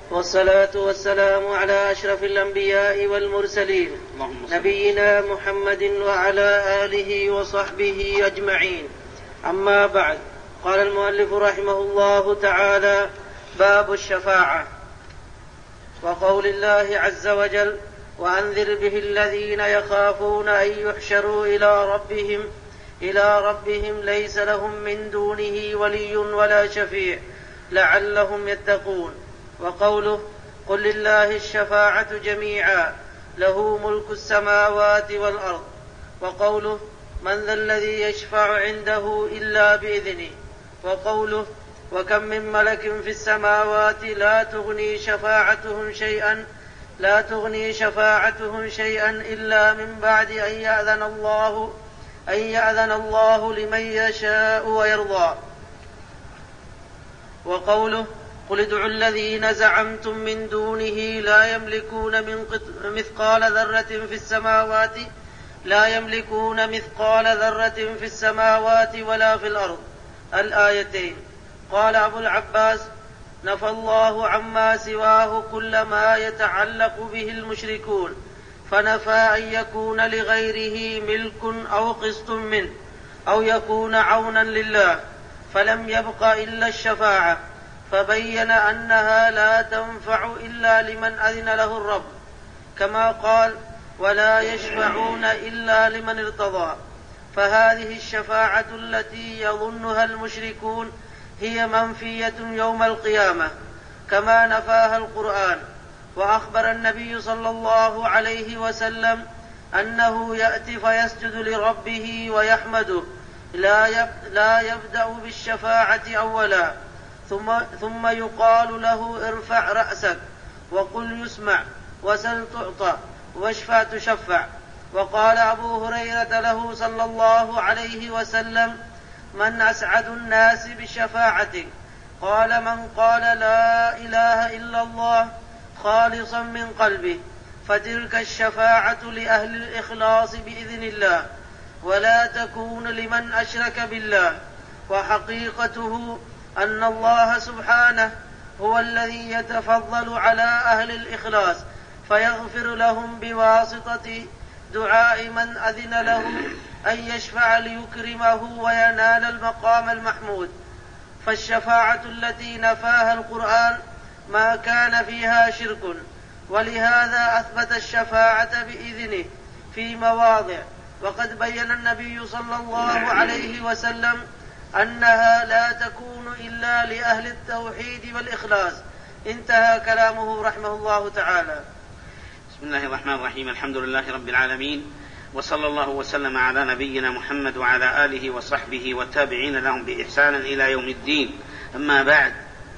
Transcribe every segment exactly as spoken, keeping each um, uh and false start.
والصلاة والسلام على أشرف الأنبياء والمرسلين نبينا محمد وعلى آله وصحبه أجمعين. أما بعد، قال المؤلف رحمه الله تعالى: باب الشفاعة. وقول الله عز وجل: وأنذر به الذين يخافون أن يحشروا إلى ربهم إلى ربهم ليس لهم من دونه ولي ولا شفيع لعلهم يتقون. وقوله: قل لله الشفاعة جميعا له ملك السماوات والأرض. وقوله: من ذا الذي يشفع عنده إلا بإذنه. وقوله: وكم من ملك في السماوات لا تغني شفاعتهم شيئا لا تغني شفاعتهم شيئا إلا من بعد أن يأذن الله أن يأذن الله لمن يشاء ويرضى. وقوله: قل ادعوا الذين زعمتم من دونه لا يملكون من مثقال ذرة في السماوات لا يملكون مثقال ذرة في السماوات ولا في الأرض. الآيتين. قال أبو العباس: نفى الله عما سواه كل ما يتعلق به المشركون، فنفى أن يكون لغيره ملك أو قسط منه أو يكون عونا لله، فلم يبق إلا الشفاعة، فبين أنها لا تنفع إلا لمن أذن له الرب، كما قال: ولا يشفعون إلا لمن ارتضى. فهذه الشفاعة التي يظنها المشركون هي منفية يوم القيامة، كما نفاها القرآن. وأخبر النبي صلى الله عليه وسلم أنه يأتي فيسجد لربه ويحمده، لا يبدأ بالشفاعة أولا، ثم, ثم يقال له: ارفع رأسك وقل يسمع وسل تعطى واشفع تشفع. وقال أبو هريرة له صلى الله عليه وسلم: من أسعد الناس بشفاعتك؟ قال: من قال لا إله إلا الله خالصا من قلبه، فتلك الشفاعة لأهل الإخلاص بإذن الله، ولا تكون لمن أشرك بالله. وحقيقته أن الله سبحانه هو الذي يتفضل على أهل الإخلاص فيغفر لهم بواسطة دعاء من أذن له أن يشفع ليكرمه وينال المقام المحمود. فالشفاعة التي نفاها القرآن ما كان فيها شرك، ولهذا أثبت الشفاعة بإذنه في مواضع. وقد بين النبي صلى الله عليه وسلم أنها لا تكون إلا لأهل التوحيد والإخلاص. انتهى كلامه رحمه الله تعالى. بسم الله الرحمن الرحيم. الحمد لله رب العالمين، وصلى الله وسلم على نبينا محمد وعلى آله وصحبه والتابعين لهم بإحسان إلى يوم الدين. أما بعد،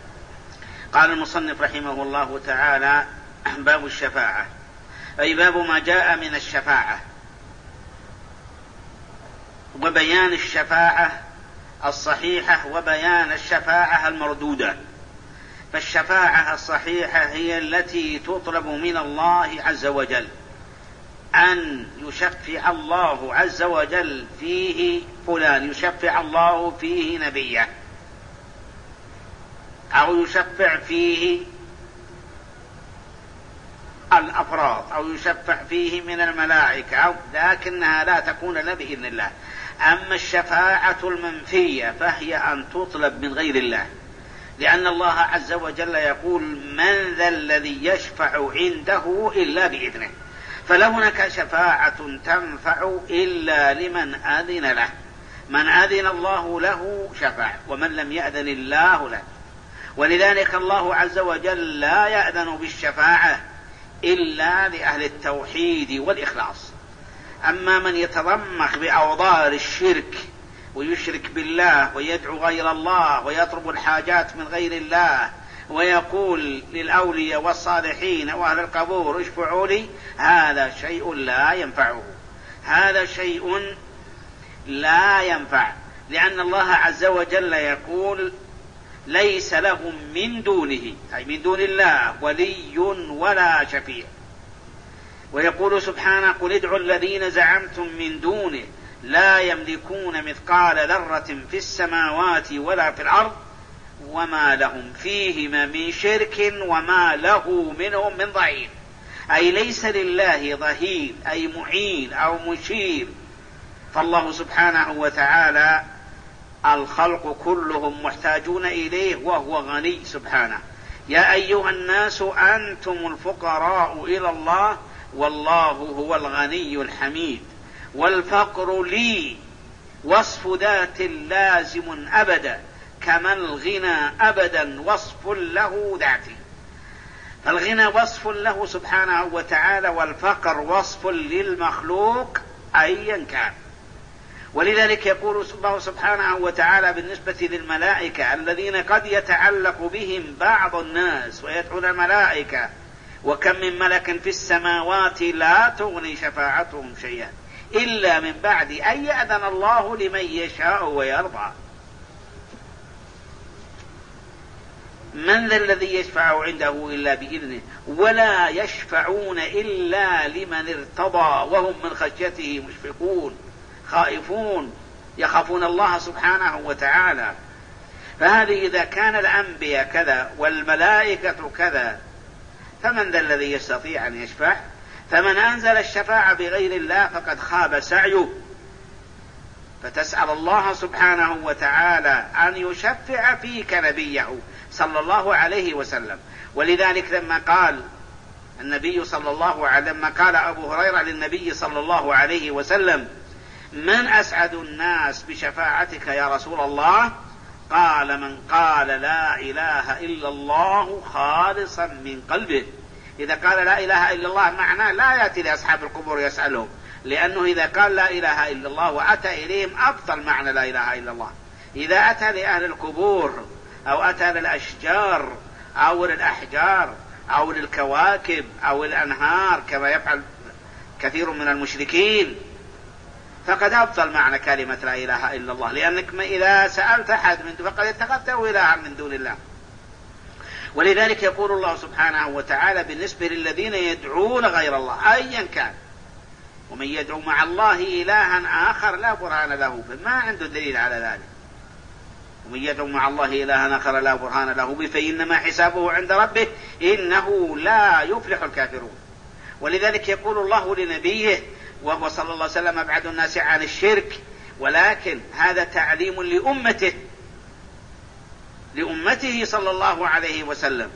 قال المصنف رحمه الله تعالى: باب الشفاعة، أي باب ما جاء من الشفاعة وبيان الشفاعة الصحيحة وبيان الشفاعة المردودة. فالشفاعة الصحيحة هي التي تطلب من الله عز وجل، أن يشفع الله عز وجل فيه فلان، يشفع الله فيه نبيه، أو يشفع فيه الأفراد، أو يشفع فيه من الملائكة، أو لكنها لا تكون إلا بإذن الله. أما الشفاعة المنفية فهي أن تطلب من غير الله، لأن الله عز وجل يقول: من ذا الذي يشفع عنده إلا بإذنه. فلا هناك شفاعة تنفع إلا لمن أذن له، من أذن الله له شفاعة، ومن لم يأذن الله له. ولذلك الله عز وجل لا يأذن بالشفاعة إلا لأهل التوحيد والإخلاص. أما من يتضمخ بأوضار الشرك ويشرك بالله ويدعو غير الله ويطلب الحاجات من غير الله ويقول للأولياء والصالحين وأهل القبور اشفعوا لي، هذا شيء لا ينفعه، هذا شيء لا ينفع، لأن الله عز وجل يقول: ليس لهم من دونه، أي من دون الله، ولي ولا شفيع. ويقول سبحانه: قل ادعوا الذين زعمتم من دونه لا يملكون مثقال ذرة في السماوات ولا في الأرض وما لهم فيهما من شرك وما له منهم من ظهير، أي ليس لله ظهير أي معين أو مشير. فالله سبحانه وتعالى الخلق كلهم محتاجون إليه وهو غني سبحانه. يا أيها الناس أنتم الفقراء إلى الله والله هو الغني الحميد. والفقر لي وصف ذات لازم أبدا، كما الغنى أبدا وصف له ذاتي. فالغنى وصف له سبحانه وتعالى، والفقر وصف للمخلوق أيا كان. ولذلك يقول الله سبحانه وتعالى بالنسبة للملائكة الذين قد يتعلق بهم بعض الناس ويدعون الملائكة: وكم من ملك في السماوات لا تغني شفاعتهم شيئا إلا من بعد أن يأذن الله لمن يشاء ويرضى. من ذا الذي يشفع عنده إلا بإذنه ولا يشفعون إلا لمن ارتضى وهم من خشيته مشفقون خائفون يخافون الله سبحانه وتعالى. فهذه إذا كان الأنبياء كذا والملائكة كذا، فمن ذا الذي يستطيع أن يشفع؟ فمن أنزل الشفاعة بغير الله فقد خاب سعيه. فتسأل الله سبحانه وتعالى أن يشفع فيك نبيه صلى الله عليه وسلم. ولذلك لما قال النبي صلى الله عليه لما قال أبو هريرة للنبي صلى الله عليه وسلم: من أسعد الناس بشفاعتك يا رسول الله؟ قال: من قال لا إله إلا الله خالصا من قلبه. إذا قال لا إله إلا الله معناه لا يأتي لأصحاب القبور يسألهم، لأنه إذا قال لا إله إلا الله وأتى إليهم أبطل معنى لا إله إلا الله. إذا أتى لأهل القبور أو أتى للأشجار أو للأحجار أو للكواكب أو الأنهار كما يفعل كثير من المشركين، فقد أبطل معنى كلمة لا إله إلا الله، لأنك إذا سألت أحد من فقد اتخذته إلها من دون الله. ولذلك يقول الله سبحانه وتعالى بالنسبة للذين يدعون غير الله أيا كان: ومن يدعو مع الله إلها آخر لا برهان له، فما عنده دليل على ذلك. ومن يدعو مع الله إلها آخر لا برهان له به فإنما حسابه عند ربه إنه لا يفلح الكافرون. ولذلك يقول الله لنبيه وهو صلى الله عليه وسلم أبعد الناس عن الشرك، ولكن هذا تعليم لأمته لأمته صلى الله عليه وسلم.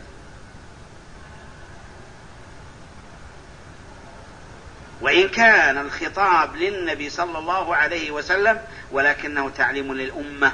وإن كان الخطاب للنبي صلى الله عليه وسلم ولكنه تعليم للأمة.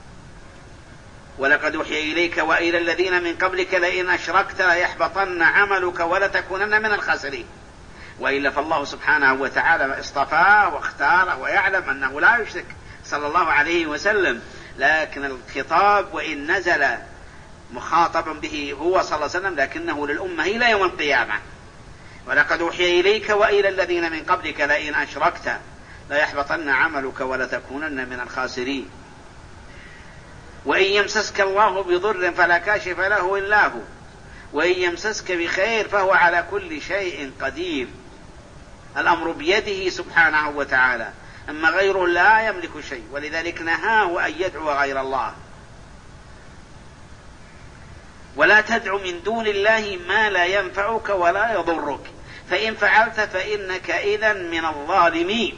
ولقد أوحي إليك وإلى الذين من قبلك لئن أشركت ليحبطن عملك ولتكونن من الخاسرين. وإلا فالله سبحانه وتعالى اصطفاه واختاره ويعلم أنه لا يشرك صلى الله عليه وسلم، لكن الخطاب وإن نزل مخاطبا به هو صلى الله عليه وسلم لكنه للأمة إلى يوم القيامة. ولقد أوحي إليك وإلى الذين من قبلك لئن أشركت ليحبطن عملك ولتكونن من الخاسرين. وإن يمسسك الله بضر فلا كاشف له إلا هو وإن يمسسك بخير فهو على كل شيء قدير. الأمر بيده سبحانه وتعالى، أما غيره لا يملك شيء. ولذلك نهاه أن يدعو غير الله. ولا تدع من دون الله ما لا ينفعك ولا يضرك فإن فعلت فإنك إذا من الظالمين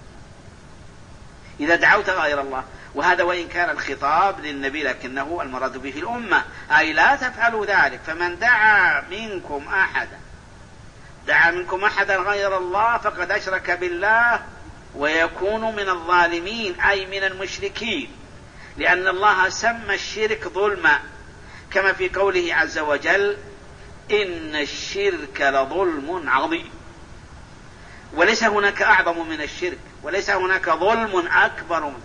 إذا دعوت غير الله. وهذا وإن كان الخطاب للنبي لكنه المراد به الأمة، أي لا تفعلوا ذلك. فمن دعا منكم أحدا دعا منكم أحدا غير الله فقد أشرك بالله ويكون من الظالمين أي من المشركين، لأن الله سمى الشرك ظلما كما في قوله عز وجل: إن الشرك لظلم عظيم. وليس هناك أعظم من الشرك، وليس هناك ظلم أكبر منه،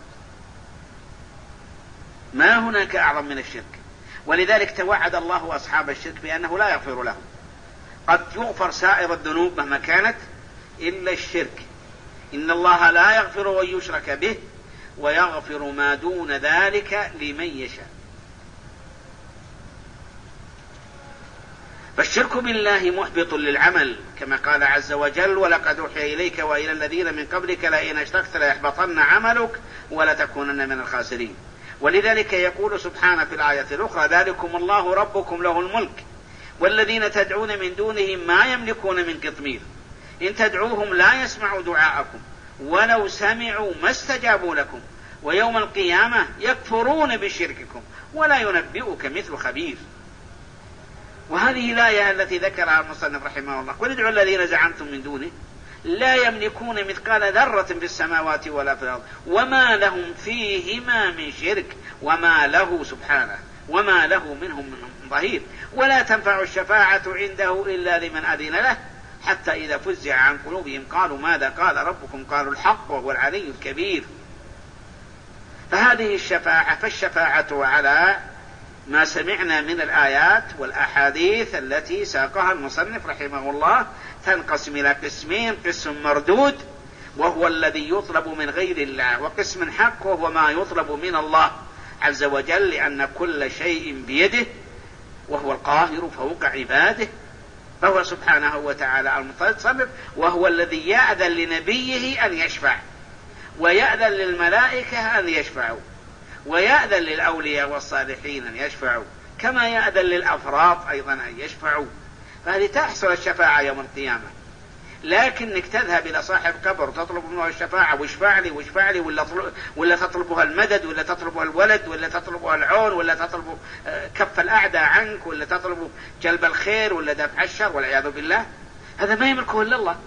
ما هناك أعظم من الشرك. ولذلك توعد الله أصحاب الشرك بأنه لا يغفر لهم. قد يغفر سائر الذنوب مهما كانت إلا الشرك. إن الله لا يغفر أن يشرك به ويغفر ما دون ذلك لمن يشاء. فالشرك بالله محبط للعمل كما قال عز وجل: ولقد أوحي إليك وإلى الذين من قبلك لئن أشركت ليحبطن عملك ولتكونن من الخاسرين. ولذلك يقول سبحانه في الآية الأخرى: ذلكم الله ربكم له الملك والذين تدعون من دونه ما يملكون من قطمير إن تدعوهم لا يسمعوا دعاءكم ولو سمعوا ما استجابوا لكم ويوم القيامة يكفرون بشرككم ولا ينبئك مثل خبير. وهذه الآية التي ذكرها المصنف رحمه الله: قل ادعوا الذين زعمتم من دونه لا يملكون مثقال ذرة في السماوات ولا في الأرض وما لهم فيهما من شرك وما له سبحانه وما له منهم من ظهير ولا تنفع الشفاعة عنده إلا لمن أذن له حتى إذا فزع عن قلوبهم قالوا ماذا قال ربكم قالوا الحق وهو العلي الكبير. فهذه الشفاعة فالشفاعة على ما سمعنا من الآيات والأحاديث التي ساقها المصنف رحمه الله تنقسم إلى قسمين: قسم مردود وهو الذي يطلب من غير الله، وقسم حق وهو ما يطلب من الله عز وجل لأن كل شيء بيده وهو القاهر فوق عباده، فهو سبحانه وتعالى المتصرف، وهو الذي يأذن لنبيه أن يشفع ويأذن للملائكة أن يشفعوا ويأذن للأولياء والصالحين أن يشفعوا كما يأذن للأفراد أيضا أن يشفعوا. فهذه تحصل الشفاعة يوم القيامة. لكنك تذهب إلى صاحب قبر تطلب منه الشفاعة واشفع لي واشفع لي ولا, ولا تطلبها المدد ولا تطلبها الولد ولا تطلبها العون ولا تطلب كف الأعداء عنك ولا تطلب جلب الخير ولا دفع الشر والعياذ بالله، هذا ما يملكه إلا الله.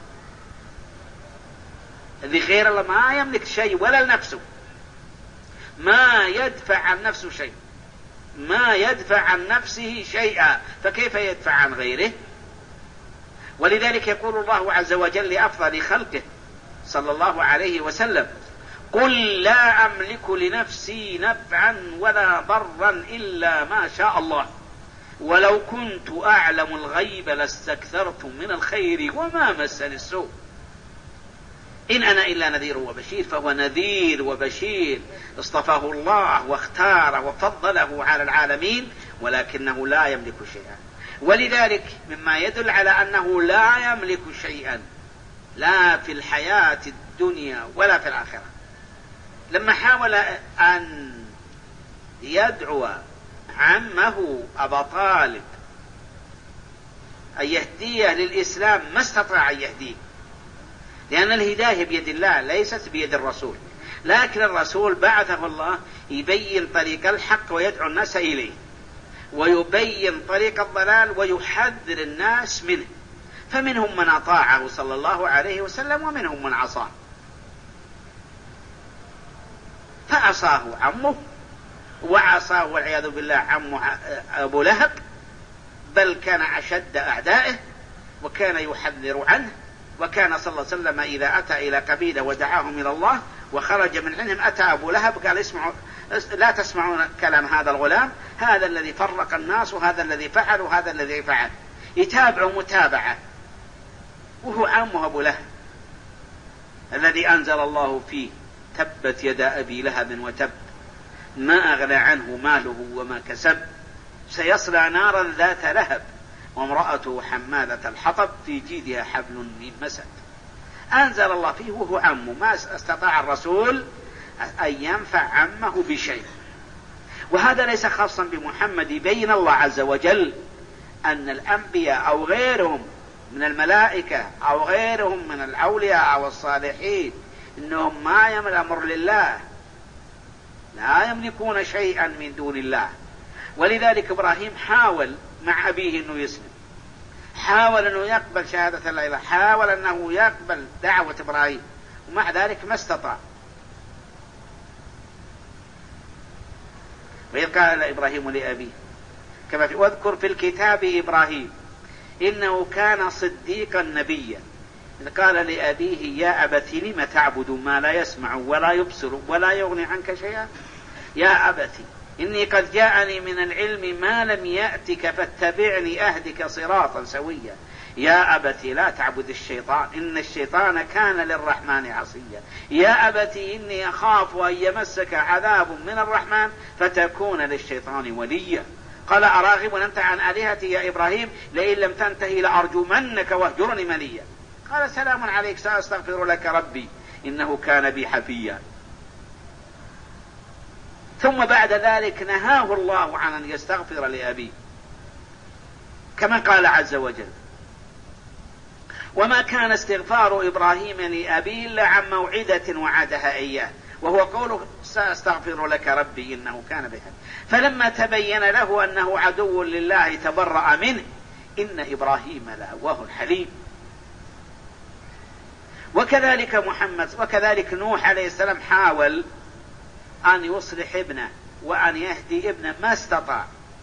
الذي غير الله ما يملك شيء ولا لنفسه، ما يدفع عن نفسه شيء، ما يدفع عن نفسه شيئا، فكيف يدفع عن غيره؟ ولذلك يقول الله عز وجل لأفضل خلقه صلى الله عليه وسلم: قل لا أملك لنفسي نفعا ولا ضرا إلا ما شاء الله ولو كنت أعلم الغيب لاستكثرت من الخير وما مسني السوء إن أنا إلا نذير وبشير. فهو نذير وبشير، اصطفاه الله واختاره وفضله على العالمين، ولكنه لا يملك شيئا. ولذلك مما يدل على أنه لا يملك شيئا لا في الحياة الدنيا ولا في الآخرة، لما حاول أن يدعو عمه أبا طالب أن يهديه للإسلام ما استطاع أن يهديه، لأن الهداية بيد الله ليست بيد الرسول، لكن الرسول بعثه الله يبين طريق الحق ويدعو الناس إليه ويبين طريق الضلال ويحذر الناس منه، فمنهم من أطاعه صلى الله عليه وسلم ومنهم من عصاه. فعصاه عمه وعصاه والعياذ بالله عمه أبو لهب، بل كان أشد أعدائه وكان يحذر عنه. وكان صلى الله عليه وسلم إذا أتى إلى قبيلة ودعاهم إلى الله وخرج من عندهم أتى أبو لهب قال: اسمعوا لا تسمعون كلام هذا الغلام، هذا الذي فرق الناس وهذا الذي فعل وهذا الذي فعل، يتابعوا متابعة. وهو عمه أبو لهب الذي أنزل الله فيه: تبت يدا أبي لهب وتب ما أغنى عنه ماله وما كسب سيصلى نارا ذات لهب وامرأته حمالة الحطب في جيدها حبل من مسد. أنزل الله فيه وهو عمه، ما استطاع الرسول أن ينفع عمه بشيء. وهذا ليس خاصا بمحمد، بين الله عز وجل أن الأنبياء أو غيرهم من الملائكة أو غيرهم من الأولياء أو الصالحين إنهم ما يملك الأمر لله، لا يملكون شيئا من دون الله. ولذلك إبراهيم حاول مع أبيه أنه يسلم، حاول أنه يقبل شهادة لا إله، حاول أنه يقبل دعوة إبراهيم، ومع ذلك ما استطاع. وإذ قال إبراهيم لأبيه كما في واذكر في الكتاب إبراهيم إنه كان صديقا نبيا إذ قال لأبيه يا أبت لم تعبد ما لا يسمع ولا يبصر ولا يغني عنك شيئا يا أبت إني قد جاءني من العلم ما لم يأتك فاتبعني أهدك صراطا سويا يا أبت لا تعبد الشيطان إن الشيطان كان للرحمن عصيا يا أبت إني أخاف أن يمسك عذاب من الرحمن فتكون للشيطان وليا قال أراغب أنت عن آلهتي يا إبراهيم لئن لم تنتهي لأرجمنك واهجرني مليا قال سلام عليك سأستغفر لك ربي إنه كان بي حفيا. ثم بعد ذلك نهاه الله عن أن يستغفر لأبيه كما قال عز وجل: وما كان استغفار إبراهيم لأبيه إلا عن موعدة وعدها إياه، وهو قوله: سأستغفر لك ربي إنه كان بها. فلما تبين له أنه عدو لله تبرأ منه. إن إبراهيم لأواه حليم. وكذلك محمد وكذلك نوح عليه السلام حاول أن يصلح ابنه وأن يهدي ابنه ما استطاع.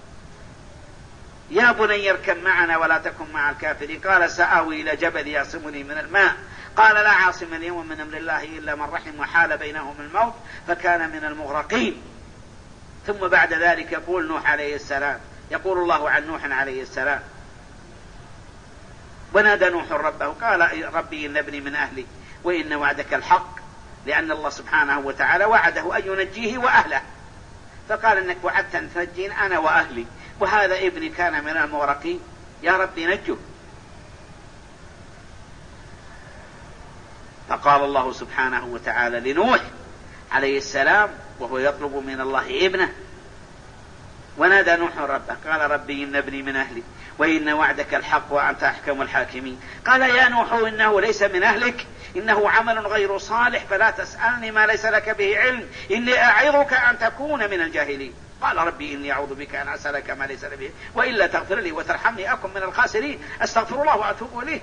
يا بني اركب معنا ولا تكن مع الكافرين. قال: سآوي إلى جبل يعصمني من الماء. قال: لا عاصم اليوم من أمر الله إلا من رحم وحال بينهم الموت فكان من المغرقين. ثم بعد ذلك يقول نوح عليه السلام يقول الله عن نوح عليه السلام: ونادى نوح ربه قال: ربي إن ابني من أهلي وإن وعدك الحق، لأن الله سبحانه وتعالى وعده أن ينجيه وأهله، فقال: إنك وعدت أن تنجين أنا وأهلي، وهذا ابني كان من المغرقين، يا ربي نجه. فقال الله سبحانه وتعالى لنوح عليه السلام وهو يطلب من الله ابنه: ونادى نوح ربه قال: ربي إن ابني من أهلي وإن وعدك الحق وأنت أحكم الحاكمين. قال: يا نوح إنه ليس من أهلك، إنه عمل غير صالح، فلا تسألني ما ليس لك به علم، إني أعظك أن تكون من الجاهلين. قال: ربي إني أعوذ بك أن أسألك ما ليس لي به، وإلا تغفر لي وترحمني أكن من الخاسرين، أستغفر الله وأتوب إليه.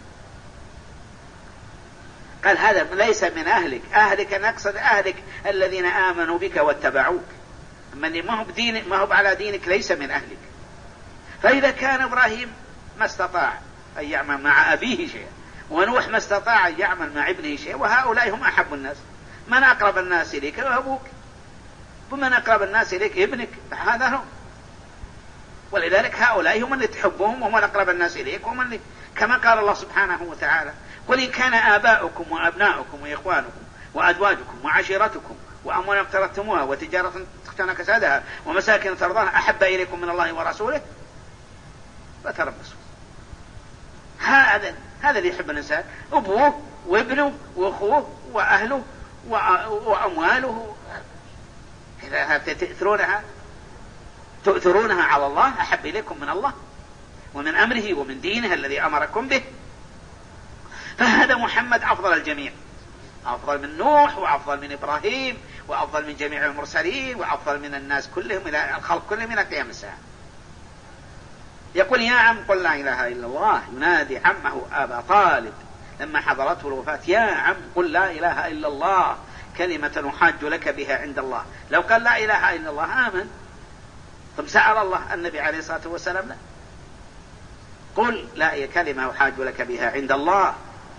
قال: هذا ليس من أهلك. أهلك نقصد أهلك الذين آمنوا بك واتبعوك، من ما هو بدين ما هو على دينك ليس من أهلك. فإذا كان إبراهيم ما استطاع أن يعمل مع أبيه شيئا، ونوح ما استطاع أن يعمل مع ابنه شيئا، وهؤلاء هم أحب الناس. من أقرب الناس إليك أبوك، ومن أقرب الناس إليك ابنك، هذا هو. ولذلك هؤلاء هم اللي تحبهم وهم أقرب الناس إليك، وهم اللي كما قال الله سبحانه وتعالى: قل إن كان آباؤكم وأبناؤكم وإخوانكم وأزواجكم وعشيرتكم وأموال اقترفتموها وتجارة تخشون كسادها ومساكن ترضاها أحب إليكم من الله ورسوله فتربصوا. هذا هذا اللي يحب الإنسان، أبوه وابنه وأخوه وأهله وأمواله، إذا تؤثرونها تؤثرونها على الله أحب إليكم من الله ومن أمره ومن دينه الذي أمركم به. فهذا محمد أفضل الجميع، أفضل من نوح وأفضل من إبراهيم وأفضل من جميع المرسلين وأفضل من الناس كلهم إلى الخلق كلهم إلى قيام الساعة. يقول: يا عم قل لا إله إلا الله. ينادي عمه أبا طالب لما حضرته الوفاة: يا عم قل لا إله إلا الله كلمة نحاج لك بها عند الله. لو قال لا إله إلا الله آمن. ثم سأل الله النبي عليه الصلاة والسلام: لا، قل لا كلمة أحاج لك بها عند الله.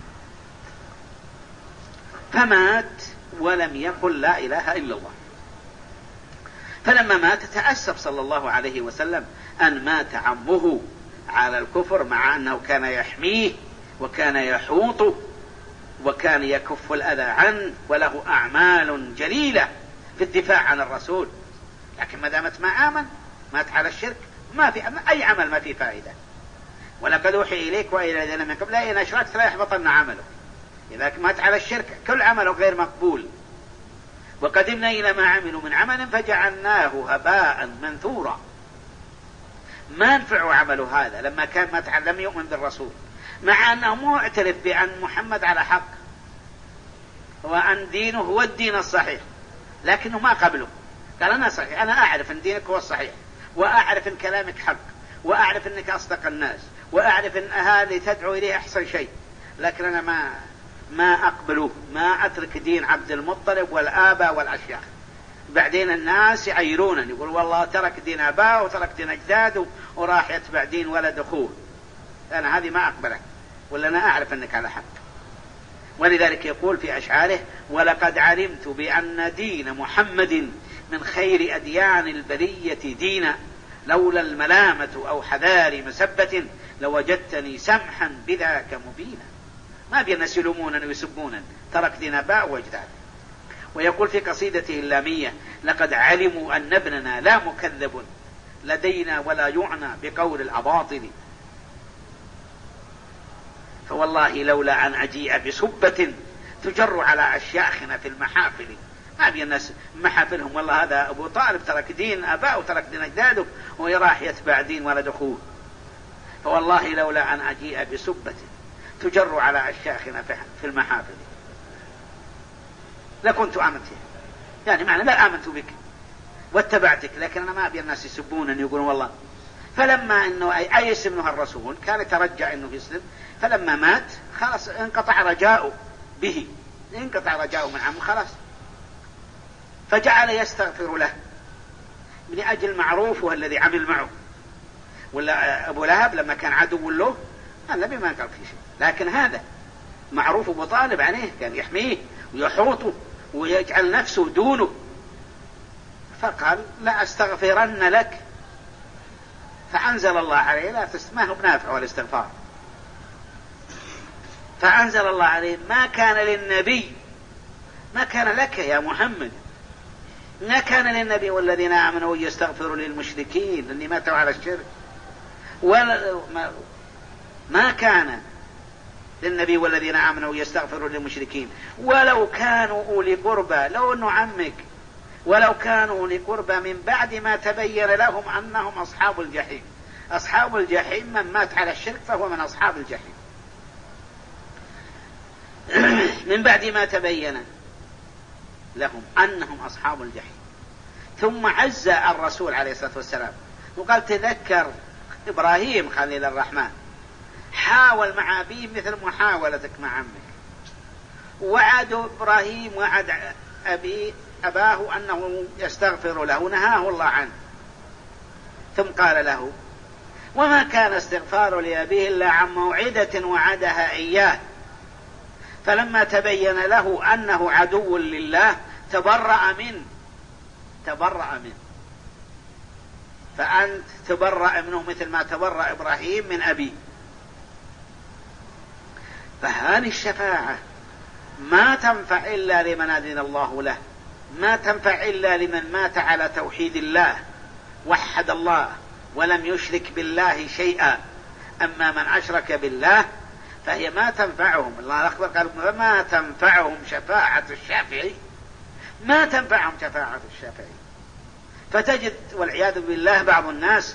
فمات ولم يقل لا إله إلا الله. فلما مات تأسف صلى الله عليه وسلم أن مات عمه على الكفر، مع أنه كان يحميه وكان يحوطه وكان يكف الأذى عنه وله أعمال جليلة في الدفاع عن الرسول، لكن ما دامت ما آمن مات على الشرك، ما في أي عمل ما في فائدة. ولقد أوحي إليك وإلى الذين من قبل لئن أشركت لا يحبطن عملك. إذا مات على الشرك كل عمله غير مقبول. وقدمنا إلى ما عملوا من عمل فجعلناه هباء منثورا. ما نفعوا عمله هذا لما كان ما تعلم يؤمن بالرسول، مع أنه معترف بأن محمد على حق وأن دينه هو الدين الصحيح، لكنه ما قبله. قال: أنا صحيح، أنا أعرف أن دينك هو الصحيح، وأعرف أن كلامك حق، وأعرف أنك أصدق الناس، وأعرف أن هذه تدعو إليه أحسن شيء، لكن أنا ما ما أقبله، ما أترك دين عبد المطلب والآباء والأشياخ. بعدين الناس يعيرونني يقول والله ترك دين آباء وترك دين أجداده وراح يتبع دين ولد أخوه. أنا هذه ما أقبلك، ولا أنا أعرف أنك على حق. ولذلك يقول في أشعاره: ولقد علمت بأن دين محمد من خير أديان البرية دينا، لولا الملامة أو حذار مسبة لوجدتني سمحا بذاك مبينا. ما بي الناس يلومونني ويسبونني، ترك دين آباء وأجداد. ويقول في قصيدته اللامية: لقد علموا أن ابننا لا مكذب لدينا ولا يعنى بقول الأباطل، فوالله لولا أن أجيء بسبة تجر على أشياخنا في المحافل ما بي الناس محافلهم والله هذا أبو طالب ترك دين أباه وترك دين أجداده ويراح يتبع دين ولد أخوه. فوالله لولا أن أجيء بسبة تجر على أشياخنا في المحافل لكنت آمنت، يعني معنى لا آمنت بك واتبعتك، لكن أنا ما أبي الناس يسبون يقولون والله. فلما أنه أيس منه الرسول كان يترجع أنه يسلم، فلما مات خلاص انقطع رجاؤه به، انقطع رجاؤه من عمه خلاص، فجعل يستغفر له من أجل معروفه الذي عمل معه. ولا أبو لهب لما كان عدو له النبي ما قال في شيء، لكن هذا معروف أبو طالب عليه كان يحميه ويحوطه ويجعل نفسه دونه، فقال لا أستغفرن لك، فأنزل الله عليه لا تست... ما هو بنافع والاستغفار، فأنزل الله عليه ما كان للنبي، ما كان لك يا محمد، ما كان للنبي والذين آمنوا يستغفروا للمشركين اللي ماتوا على الشرك، ولا ما... ما كان للنبي والذين آمنوا يستغفروا للمشركين ولو كانوا أولي قربى، لو أنه عمك، ولو كانوا أولي قربى من بعد ما تبين لهم أنهم أصحاب الجحيم. أصحاب الجحيم من مات على الشرك فهو من أصحاب الجحيم من بعد ما تبين لهم أنهم أصحاب الجحيم. ثم عز الرسول عليه الصلاة والسلام وقال تذكر إبراهيم خليل الرحمن حاول مع أبيه مثل محاولتك مع عمك، وعد إبراهيم وعد أبي أباه أنه يستغفر له نهاه الله عنه، ثم قال له وما كان استغفار لأبيه إلا عن موعدة وعدها إياه، فلما تبين له أنه عدو لله تبرأ منه، تبرأ منه، فأنت تبرأ منه مثل ما تبرأ إبراهيم من أبيه. فهذه الشفاعة ما تنفع إلا لمن أذن الله له، ما تنفع إلا لمن مات على توحيد الله وحد الله ولم يشرك بالله شيئا. أما من أشرك بالله فهي ما تنفعهم، الله أخبر قال ما تنفعهم شفاعة الشافعي، ما تنفعهم شفاعة الشافعي. فتجد والعياذ بالله بعض الناس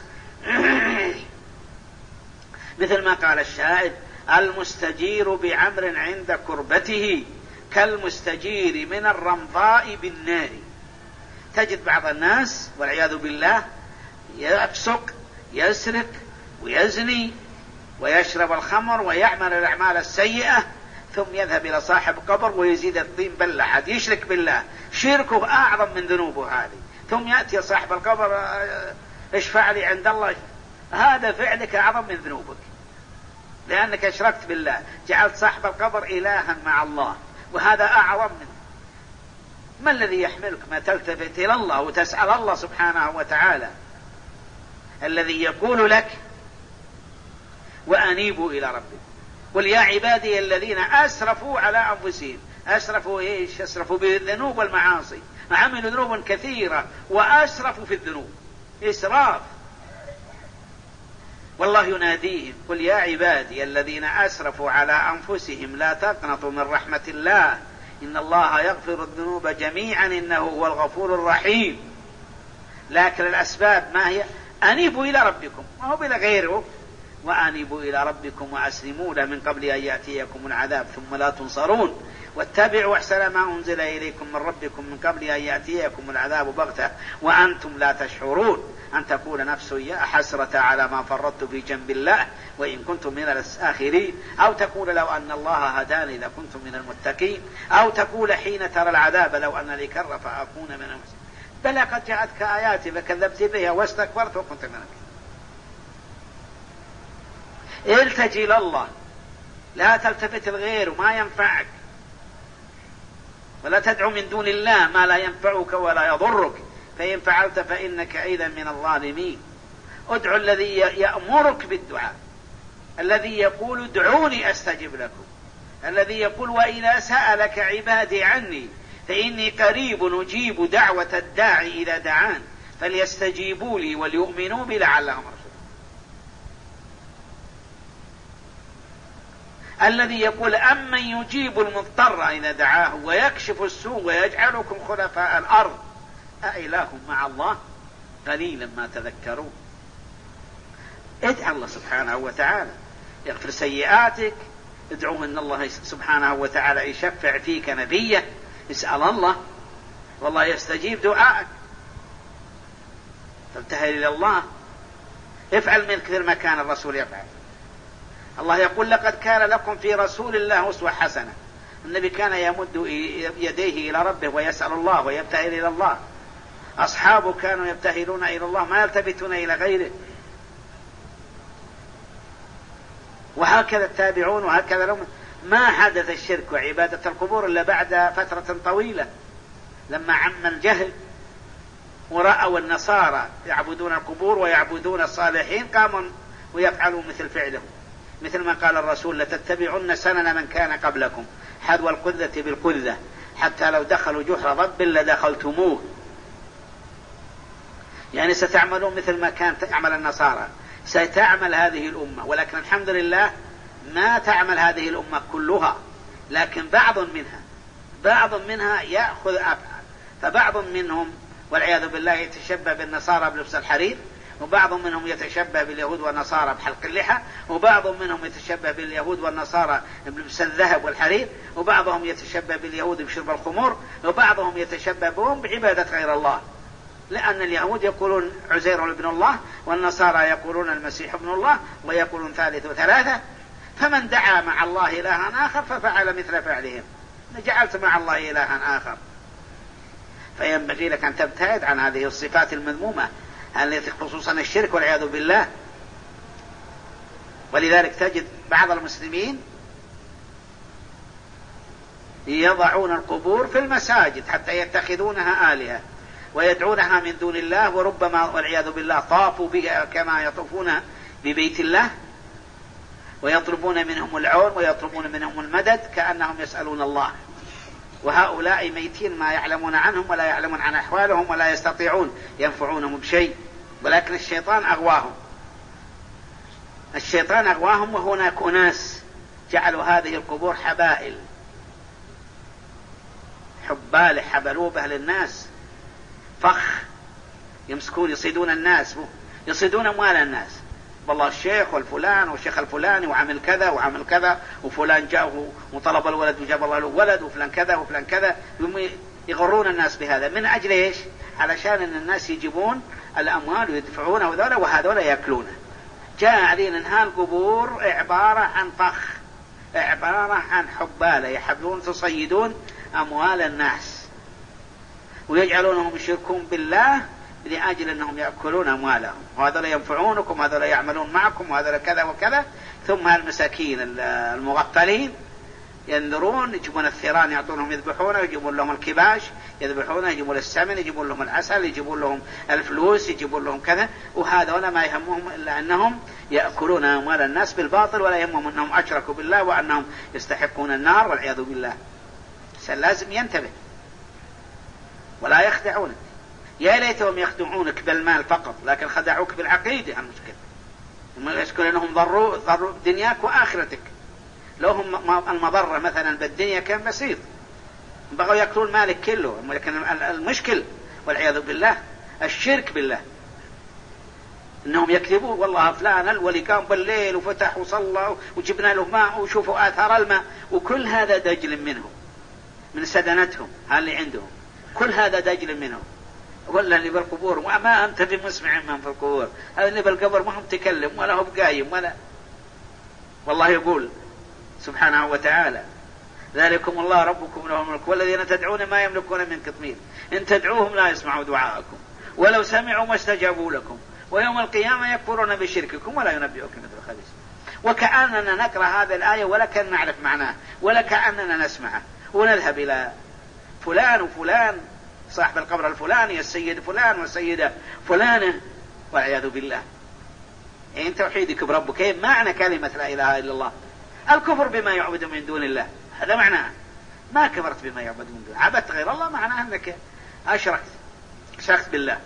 مثل ما قال الشاعر المستجير بعمر عند كربته كالمستجير من الرمضاء بالنار. تجد بعض الناس والعياذ بالله يفسق يسرق ويزني ويشرب الخمر ويعمل الأعمال السيئة، ثم يذهب إلى صاحب قبر ويزيد الطين بلحد، يشرك بالله، شركه أعظم من ذنوبه هذه، ثم يأتي صاحب القبر اشفع لي عند الله. هذا فعلك أعظم من ذنوبك، لأنك أشركت بالله، جعلت صاحب القبر إلها مع الله، وهذا أعظم منه. ما الذي يحملك ما تلتفت إلى الله وتسأل الله سبحانه وتعالى الذي يقول لك وأنيبوا إلى ربكم قل يا عبادي الذين أسرفوا على أنفسهم. أسرفوا إيش؟ أسرفوا بالذنوب والمعاصي، عملوا ذنوبا كثيرة وأسرفوا في الذنوب، إسراف. والله يناديهم قل يا عبادي الذين أسرفوا على أنفسهم لا تقنطوا من رحمة الله إن الله يغفر الذنوب جميعا إنه هو الغفور الرحيم. لكن الأسباب ما هي؟ أنيبوا إلى ربكم، ما هو بلا غيره، وأنيبوا إلى ربكم وأسلموا له من قبل أن يأتيكم العذاب ثم لا تنصرون واتبعوا أحسن ما أنزل إليكم من ربكم من قبل أن يأتيكم العذاب بغتة وأنتم لا تشعرون أن تقول نفس يا حسرة على ما فرطت في جنب الله وإن كنتم من الآخرين، أو تقول لو أن الله هداني لكنت من المتقين، أو تقول حين ترى العذاب لو أن لي كرة فأكون من المسلمين. بلى قد جاءتك آياتي فكذبت بها واستكبرت وكنت من المسلمين. التجي إلى الله، لا تلتفت الغير ما ينفعك، ولا تدعو من دون الله ما لا ينفعك ولا يضرك، فإن فعلت فإنك إذا من الظالمين. ادعو الذي يأمرك بالدعاء، الذي يقول ادعوني أستجب لكم، الذي يقول وإذا سألك عبادي عني فإني قريب أجيب دعوة الداعي إذا دعان فليستجيبوا لي وليؤمنوا بي لعلهم يرشدون. الذي يقول أمن يجيب المضطر إذا دعاه ويكشف السوء ويجعلكم خلفاء الأرض أإله مع الله قليلا ما تذكرون. ادعى الله سبحانه وتعالى يغفر سيئاتك، ادعوه ان الله سبحانه وتعالى يشفع فيك نبيه، اسأل الله والله يستجيب دعائك. فابتهل إلى الله، افعل من كثير ما كان الرسول يفعل. الله يقول لقد كان لكم في رسول الله أسوة حسنة. النبي كان يمد يديه إلى ربه ويسأل الله ويبتهل إلى الله. أصحابه كانوا يبتهلون إلى الله ما يلتفتون إلى غيره. وهكذا التابعون وهكذا لهم. ما حدث الشرك وعبادة القبور إلا بعد فترة طويلة لما عم الجهل ورأوا النصارى يعبدون القبور ويعبدون الصالحين قاموا ويفعلوا مثل فعلهم، مثل ما قال الرسول لتتبعن سنن من كان قبلكم حذو القذة بالقذة حتى لو دخلوا جحر ضب لدخلتموه. يعني ستعملون مثل ما كانت تعمل النصارى، ستعمل هذه الأمة، ولكن الحمد لله ما تعمل هذه الأمة كلها، لكن بعض منها بعض منها يأخذ أفعال. فبعض منهم والعياذ بالله يتشبه بالنصارى بلبس الحرير، وبعض منهم يتشبه باليهود والنصارى بحلق اللحى، وبعض منهم يتشبه باليهود والنصارى بلبس الذهب والحرير، وبعضهم يتشبه باليهود بشرب الخمور، وبعضهم يتشبه بهم بعبادة غير الله. لأن اليهود يقولون عزير ابن الله، والنصارى يقولون المسيح ابن الله، ويقولون ثالث ثلاثة. فمن دعا مع الله إلها آخر ففعل مثل فعلهم، جعلت مع الله إلها آخر. فينبغي لك أن تبتعد عن هذه الصفات المذمومة التي خصوصا الشرك والعياذ بالله. ولذلك تجد بعض المسلمين يضعون القبور في المساجد حتى يتخذونها آلهة ويدعونها من دون الله، وربما والعياذ بالله طافوا بها كما يطوفون ببيت الله ويطلبون منهم العون ويطلبون منهم المدد كأنهم يسألون الله. وهؤلاء ميتين ما يعلمون عنهم ولا يعلمون عن أحوالهم ولا يستطيعون ينفعونهم بشيء، ولكن الشيطان أغواهم. الشيطان أغواهم. وهناك أناس جعلوا هذه القبور حبائل، حبال حبلوا بها للناس، فخ يمسكون يصيدون الناس، يصيدون أموال الناس. والله الشيخ والفلان والشيخ الفلاني وعمل كذا وعمل كذا، وفلان جاءه وطلب الولد وجاب الله له ولد، وفلان كذا وفلان كذا. يغرون الناس بهذا من أجل إيش؟ علشان أن الناس يجيبون الأموال ويدفعونه وذولا وهذولا يأكلونه. جاء علينا أن هالقبور عبارة عن فخ، عبارة عن حبالة يحبون تصيدون أموال الناس ويجعلونهم يشركون بالله لأجل أنهم يأكلون أموالهم، وهذا لا ينفعونكم وهذا لا يعملون معكم وهذا لا كذا وكذا. ثم المساكين المغفلين ينذرون، يجيبون الثيران يعطونهم يذبحونه، يجيبون لهم الكباش يذبحونه، يجيبون السمن، يجيبون لهم العسل، يجيبون لهم الفلوس، يجيبون لهم كذا. وهذا ولا ما يهمهم إلا أنهم يأكلون أموال الناس بالباطل، ولا يهمهم أنهم أشركوا بالله وأنهم يستحقون النار والعياذ بالله. لازم ينتبه ولا يخدعونك. يا ليتهم يخدعونك بالمال فقط، لكن خدعوك بالعقيدة. المشكلة هم يشكون أنهم ضروا ضروا دنياك وآخرتك. لو هم المضرة مثلا بالدنيا كان بسيط، بغوا يأكلون مالك كله. لكن المشكل والعياذ بالله الشرك بالله، انهم يكذبوا والله فلان الولي قام بالليل وفتح وصلى وجبنا له ماء وشوفوا آثار الماء، وكل هذا دجل منهم من سدنتهم اللي عندهم، كل هذا دجل منهم. ولا اللي بالقبور وما أنت بمسمع من في القبور، هذا اللي بالقبر ما هم تكلم ولا هو بقايم ولا. والله يقول سبحانه وتعالى ذلكم الله ربكم له الملك والذين تدعون ما يملكون من قطمير إن تدعوهم لا يسمعوا دعاءكم ولو سمعوا ما استجابوا لكم ويوم القيامة يكفرون بشرككم ولا ينبئكم مثل خبيث. وكأننا نقرأ هذه الآية ولا كان نعرف معناه ولا كأننا نسمعه، ونذهب إلى فلان وفلان صاحب القبر الفلاني السيد فلان والسيدة فلانة والعياذ بالله. إن توحيدك بربك إيه معنى كلمة لا إله إلا الله؟ الكفر بما يعبد من دون الله، هذا معناه. ما كفرت بما يعبد من دون الله، عبدت غير الله معناه أنك أشركت شركت بالله.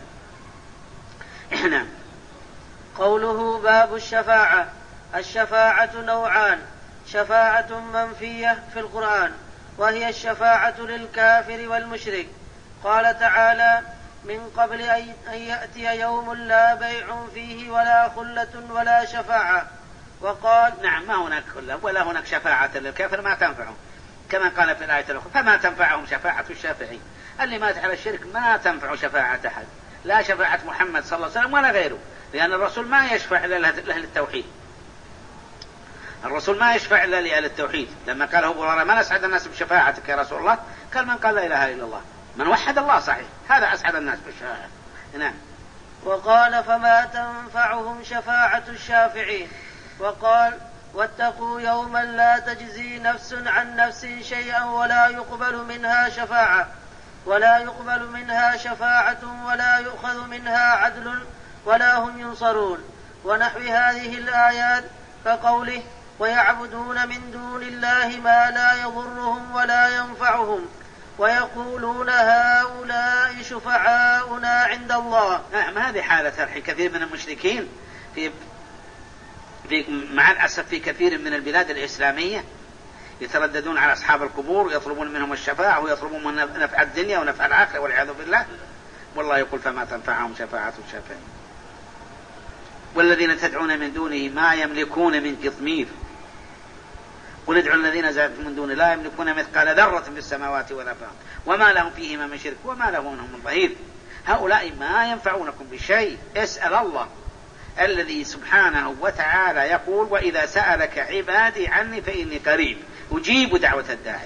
إحنا قوله باب الشفاعة. الشفاعة نوعان: شفاعة منفية في القرآن، وهي الشفاعة للكافر والمشرك. قال تعالى: من قبل أن يأتي يوم لا بيع فيه ولا خلة ولا شفاعة. وقال: نعم، ما هناك خلة ولا هناك شفاعة للكافر، ما تنفعهم، كما قال في الآية الأخرى: فما تنفعهم شفاعة الشافعين. اللي مات على الشرك ما تنفع شفاعة أحد، لا شفاعة محمد صلى الله عليه وسلم ولا غيره، لأن الرسول ما يشفع إلا لأهل التوحيد. الرسول ما يشفع إلا لأهل التوحيد. لما قال أبو هريرة: من أسعد الناس بشفاعتك يا رسول الله؟ قال: من قال لا إله إلا الله، من وحد الله صحيح، هذا أسعد الناس بالشفاعة. نعم. وقال: فما تنفعهم شفاعة الشافعين. وقال: واتقوا يوما لا تجزي نفس عن نفس شيئا ولا يقبل منها شفاعة ولا يقبل منها شفاعة ولا يؤخذ منها عدل ولا هم ينصرون. ونحو هذه الآيات كقوله: ويعبدون من دون الله ما لا يضرهم ولا ينفعهم ويقولون هؤلاء شفعاؤنا عند الله. نعم، هذه حالة كثير من المشركين في في مع الأسف في كثير من البلاد الإسلامية، يترددون على أصحاب القبور ويطلبون منهم الشفاعة ويطلبون من نفع الدنيا ونفع الآخرة والعياذ بالله. والله يقول: فما تنفعهم شفاعة الشافعين. والذين تدعون من دونه ما يملكون من قطمير. قل ادعوا الذين زعمتم من دونه لا يملكون مثقال ذرة في السماوات ولا في الأرض وما لهم فيهما من شرك وما لهم منهم من ظهير. هؤلاء ما ينفعونكم بشيء. اسأل الله الذي سبحانه وتعالى يقول: وإذا سألك عبادي عني فإني قريب أجيب دعوة الداعي.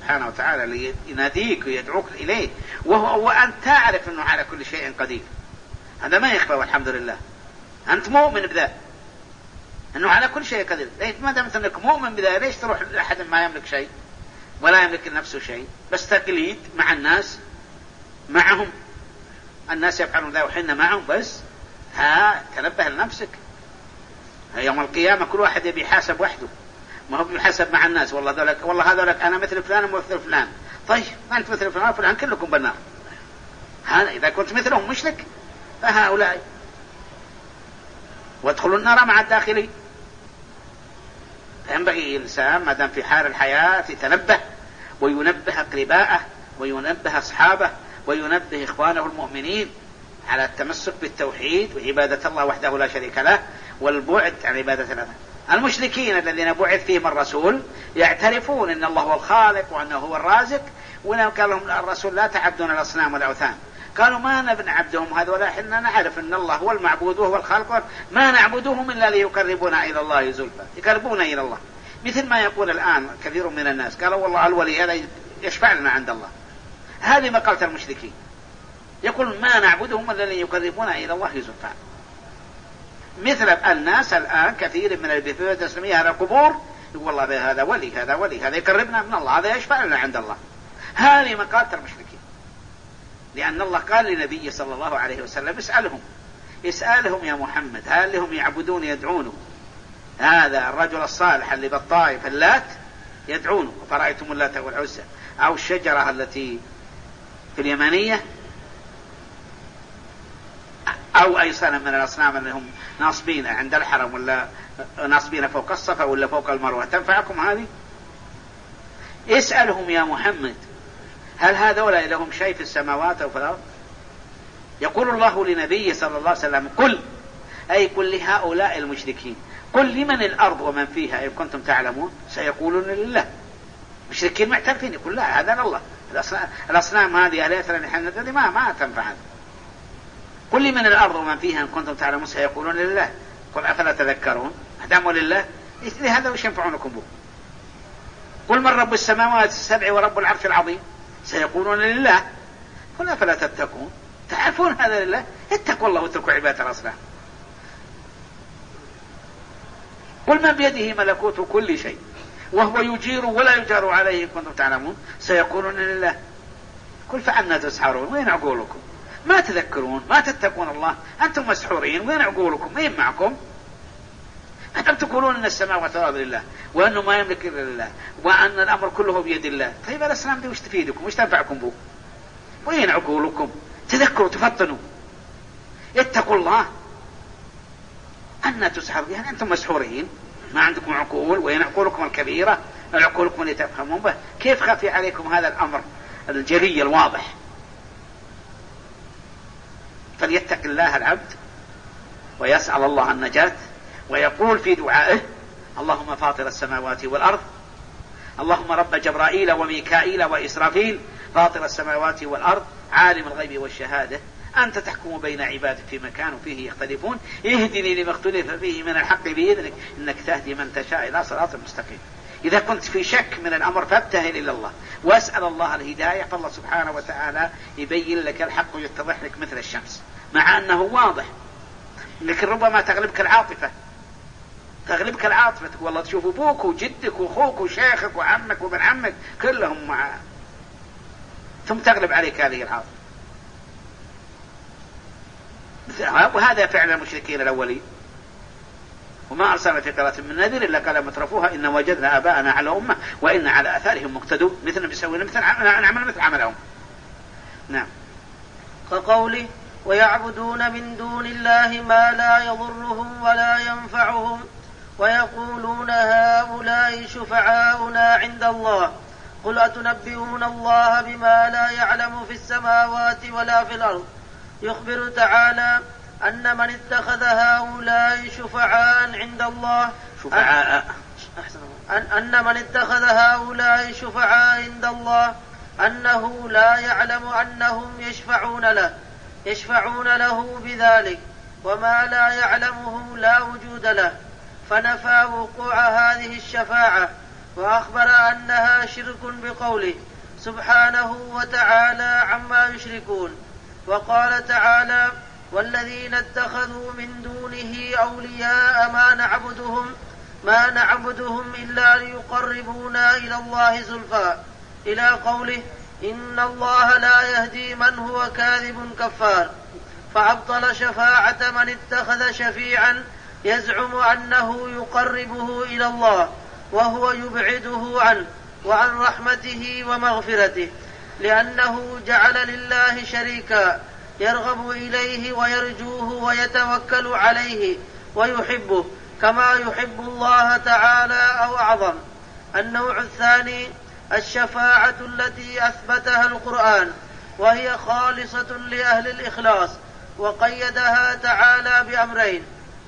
سبحانه وتعالى ليناديك ويدعوك إليه، وهو وأنت تعرف أنه على كل شيء قدير. هذا ما يخفى والحمد لله. أنت مؤمن بذا أنه على كل شيء قدير. ما دامت أنك مؤمن بذا ليش تروح لأحد ما يملك شيء ولا يملك لنفسه شيء؟ بس تقليد مع الناس، معهم الناس يفعلون ذا وحنا معهم. بس ها تنبه لنفسك، يوم القيامة كل واحد يبي يحاسب وحده، ما هو بيحاسب مع الناس. والله ذلك والله هذا لك أنا مثل فلان ومثل فلان. طيب ما أنت مثل فلان وفلان كلكم بالنار. هذا إذا كنت مثلهم مشرك فهؤلاء وادخلوا النار مع الداخلين. ينبغي الإنسان ما دام في حال الحياة يتنبه وينبه أقرباءه وينبه أصحابه وينبه إخوانه المؤمنين على التمسك بالتوحيد وعبادة الله وحده لا شريك له والبعد عن عبادة الأثنام. المشركين الذين بعث فيهم الرسول يعترفون أن الله هو الخالق وأنه هو الرازق، ولو قال لهم الرسول لا تعبدون الأصنام والأوثان، قالوا ما نعبدهم هذولا، حنا نعرف أن الله هو المعبود وهو الخالق، ما نعبدهم إلا ليقربونا إلى الله زلفى، يقربونا إلى الله. مثل ما يقول الآن كثير من الناس، قالوا والله الولي هذا يشفع لنا عند الله. هذه مقالة المشركين، يقول ما نعبدهم إلا ليقربونا إلى الله زلفى. مثل الناس الآن كثير من البيوت الإسلامية على القبور يقول والله هذا ولي هذا ولي هذا يقربنا من الله هذا يشفع لنا عند الله. هذه مقالة المشركين، لأن الله قال لنبي صلى الله عليه وسلم اسألهم اسألهم يا محمد هل هم يعبدون يدعونه هذا الرجل الصالح اللي بالطائف اللات يدعونه فرأيتم اللات والعزى، أو الشجرة التي في اليمانية، أو أي صنم من الأصنام اللي هم ناصبين عند الحرم ولا ناصبين فوق الصفا ولا فوق المروة، تنفعكم هذه؟ اسألهم يا محمد هل هذولا لهم شيء في السماوات أو في الأرض؟ يقول الله لنبي صلى الله عليه وسلم قل، أي قل لهؤلاء المشركين، قل لمن الأرض ومن فيها إن كنتم تعلمون سيقولون لله. مشركين معترفين يقول لا هذا لله، الأصنام هذه أليس لنا ما ما تنفع. قل لمن الأرض ومن فيها إن كنتم تعلمون سيقولون لله، قل أفلا تذكرون؟ أداموا لله هذا وش ينفعونكم به؟ قل من رب السماوات السبع ورب العرش العظيم سيقولون لله، قل أفلا تتقون؟ تعرفون هذا لله، اتقوا الله واتقوا عبادة الأصنام. قل من بيده ملكوت كل شيء وهو يجير ولا يجار عليه إن كنتم تعلمون سيقولون لله، قل فعلنا تسحرون؟ وين عقولكم؟ ما تذكرون ما تتقون الله، أنتم مسحورين، وين عقولكم؟ وين معكم؟ أنتم تقولون أن السماوات والأرض لله وأنه ما يملك إلا لله وأن الأمر كله بيد الله. طيب الأصنام دي وش تفيدكم؟ وش تنفعكم به؟ وين عقولكم؟ تذكروا تفطنوا اتقوا الله. أن تسحرون يعني أنتم مسحورين ما عندكم عقول، وين عقولكم الكبيرة عقولكم اللي تفهمون به؟ كيف خفي عليكم هذا الأمر الجلي الواضح؟ فليتق الله العبد ويسأل الله النجاة ويقول في دعائه اللهم فاطر السماوات والأرض، اللهم رب جبرائيل وميكائيل وإسرافيل فاطر السماوات والأرض عالم الغيب والشهادة أنت تحكم بين عبادك فيما كانوا فيه يختلفون اهدني لما اختلف فيه من الحق بإذنك إنك تهدي من تشاء إلى صراط مستقيم. إذا كنت في شك من الأمر فابتهل إلى الله واسأل الله الهداية، فالله سبحانه وتعالى يبين لك الحق ويتضح لك مثل الشمس مع أنه واضح، لكن ربما تغلبك العاطفة تغلبك العاطفة تقول والله تشوف أبوك وجدك وأخوك وشيخك وعمك وابن عمك كلهم مع، ثم تغلب عليك هذه العاطفة. وهذا فعل المشركين الأولين، وما أرسلنا في قرية من نذير إلا قال مترفوها إن وجدنا آباءنا على أمة وإن على آثارهم مقتدون مثل بيسوون مثل نعمل مثل عملهم. نعم. كقوله ويعبدون من دون الله ما لا يضرهم ولا ينفعهم ويقولون هؤلاء شفعاؤنا عند الله قل أتنبئون الله بما لا يعلم في السماوات ولا في الأرض. يخبر تعالى أن من اتخذ هؤلاء شفعاء عند الله شفعاء أن, أن من اتخذ هؤلاء شفعاء عند الله أنه لا يعلم أنهم يشفعون له يشفعون له بذلك وما لا يعلمه لا وجود له، فنفى وقوع هذه الشفاعة وأخبر أنها شرك بقوله سبحانه وتعالى عما يشركون. وقال تعالى والذين اتخذوا من دونه أولياء ما نعبدهم ما نعبدهم إلا ليقربونا إلى الله زلفى إلى قوله إن الله لا يهدي من هو كاذب كفار، فأبطل شفاعة من اتخذ شفيعا يزعم أنه يقربه إلى الله وهو يبعده عنه وعن رحمته ومغفرته، لأنه جعل لله شريكا يرغب إليه ويرجوه ويتوكل عليه ويحبه كما يحب الله تعالى أو أعظم. النوع الثاني الشفاعة التي أثبتها القرآن وهي خالصة لأهل الإخلاص، وقيدها تعالى بأمرين: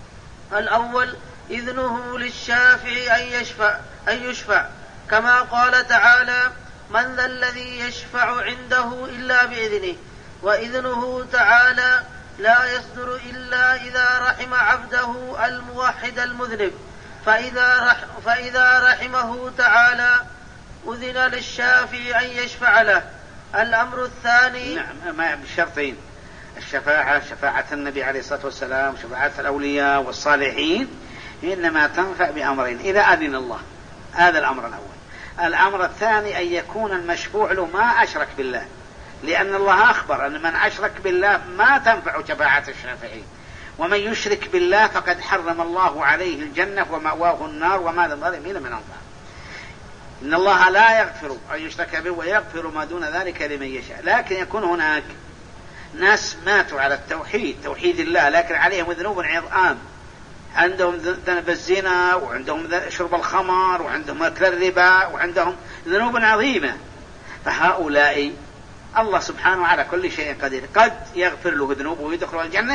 الأول إذنه للشافع أن يشفع, أن يشفع كما قال تعالى من ذا الذي يشفع عنده إلا بإذنه، وإذنه تعالى لا يصدر إلا إذا رحم عبده الموحد المذنب، فإذا, رح فإذا رحمه تعالى أذن للشافع أن يشفع له. الأمر الثاني نعم ما بشرطين: الشفاعة شفاعة النبي عليه الصلاة والسلام، شفاعة الأولياء والصالحين، إنما تنفع بأمرين: إذا أذن الله، هذا الأمر الأول. الأمر الثاني أن يكون المشفوع له ما أشرك بالله، لأن الله أخبر أن من أشرك بالله ما تنفع شفاعة الشافعين، ومن يشرك بالله فقد حرم الله عليه الجنة ومأواه النار وما للظالمين من أنصار. إن الله لا يغفر أن يشرك به ويغفر ما دون ذلك لمن يشاء. لكن يكون هناك ناس ماتوا على التوحيد، توحيد الله، لكن عليهم ذنوب عظام، عندهم ذنب الزنا، وعندهم شرب الخمر، وعندهم أكل الربا، وعندهم ذنوب عظيمة، فهؤلاء الله سبحانه على كل شيء قدير، قد يغفر له ذنوبه ويدخل الجنة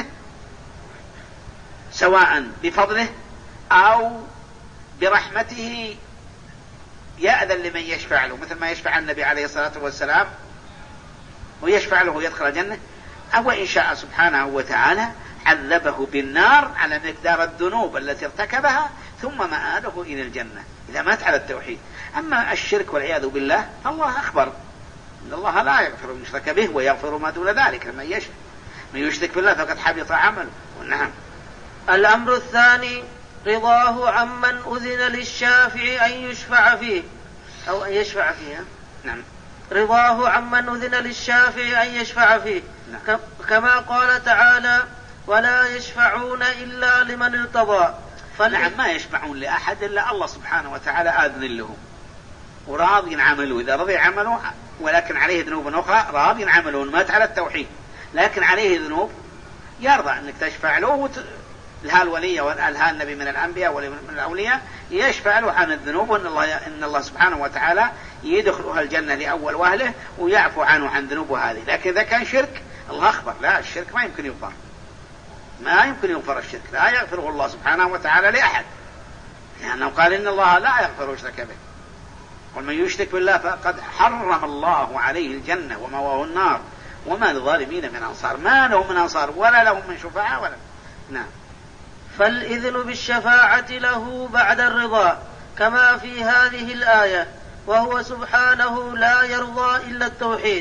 سواء بفضله أو برحمته يأذن لمن يشفع له، مثل ما يشفع النبي عليه الصلاة والسلام ويشفع له ويدخل الجنة، أو إن شاء سبحانه وتعالى عذبه بالنار على مقدار الذنوب التي ارتكبها ثم مآله إلى الجنة إذا مات على التوحيد. أما الشرك والعياذ بالله فالله أخبر إن الله لا يغفر أن يشرك به ويغفر ما دون ذلك لمن يشاء، من يشرك بالله فقد حبط عمله. نعم. الأمر الثاني رضاه عمن أذن للشافع أن يشفع فيه أو أن يشفع فيه. نعم. رضاه عمن أذن للشافع أن يشفع فيه. نعم. كما قال تعالى ولا يشفعون إلا لمن ارتضى. نعم، ما يشفعون لأحد إلا الله سبحانه وتعالى آذن لهم وراضي عمله، إذا رضي عمله ولكن عليه ذنوب أخرى راضي عمله، مات على التوحيد لكن عليه ذنوب، يرضى أنك تشفع له وت... لها الولي ولها النبي من الأنبياء ومن الأولياء يشفع له عن الذنوب، وأن الله, إن الله سبحانه وتعالى يدخلها الجنة لأول وأهله ويعفو عنه عن ذنوبه هذه. لكن إذا كان شرك الله أخبر لا، الشرك ما يمكن يغفر، ما يمكن يغفر الشرك، لا يغفره الله سبحانه وتعالى لأحد، لأنه قال إن الله لا يغفر يشرك به، ومن يشرك بالله فقد حرم الله عليه الجنة ومأواه النار وما للظالمين من أنصار. ما لهم من أنصار ولا لهم من شفعاء ولا. نعم. فالإذن بالشفاعة له بعد الرضا كما في هذه الآية، وهو سبحانه لا يرضى إلا التوحيد.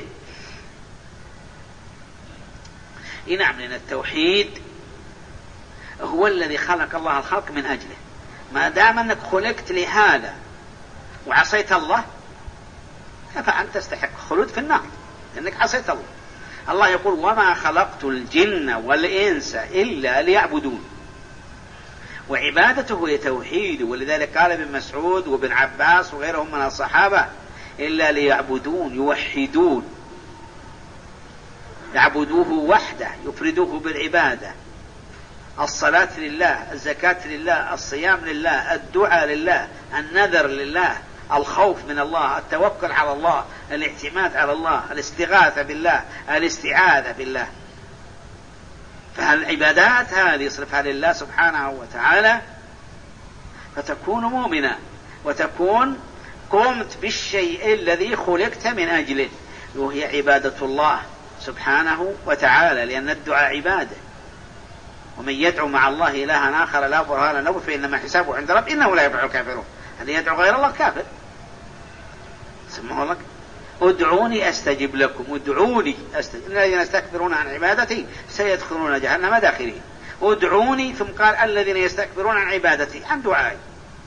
نعم، لأن التوحيد هو الذي خلق الله الخلق من أجله، ما دام أنك خلقت لهذا وعصيت الله فأنت تستحق خلود في النار لأنك عصيت الله. الله يقول وما خلقت الجن والإنس إلا ليعبدون، وعبادته هي توحيد، ولذلك قال ابن مسعود وابن عباس وغيرهم من الصحابة إلا ليعبدون، يوحدون، يعبدوه وحده، يفردوه بالعبادة، الصلاة لله، الزكاة لله، الصيام لله، الدعاء لله، النذر لله، الخوف من الله، التوكل على الله، الاعتماد على الله، الاستغاثة بالله، الاستعاذة بالله. فالعبادات هذه يصرفها لله سبحانه وتعالى فتكون مؤمنا وتكون قمت بالشيء الذي خلقت من أجله، وهي عبادة الله سبحانه وتعالى، لأن الدعاء عبادة. ومن يدعو مع الله إلها آخر لا برهان له فإنما حسابه عند رب إنه لا يفلح الكافرون. الذي يدعو غير الله كافر. سمعوا لك ادعوني أستجب لكم، ادعوني أستجب. الذين يستكبرون عن عبادتي سيدخلون جهنم داخرين. ادعوني ثم قال الذين يستكبرون عن عبادتي، عن دعائي.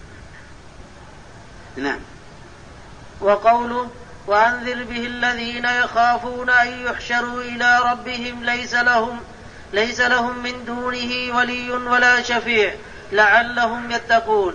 نعم. وقوله وأنذر به الذين يخافون أن يحشروا إلى ربهم ليس لهم ليس لهم من دونه ولي ولا شفيع لعلهم يتقون.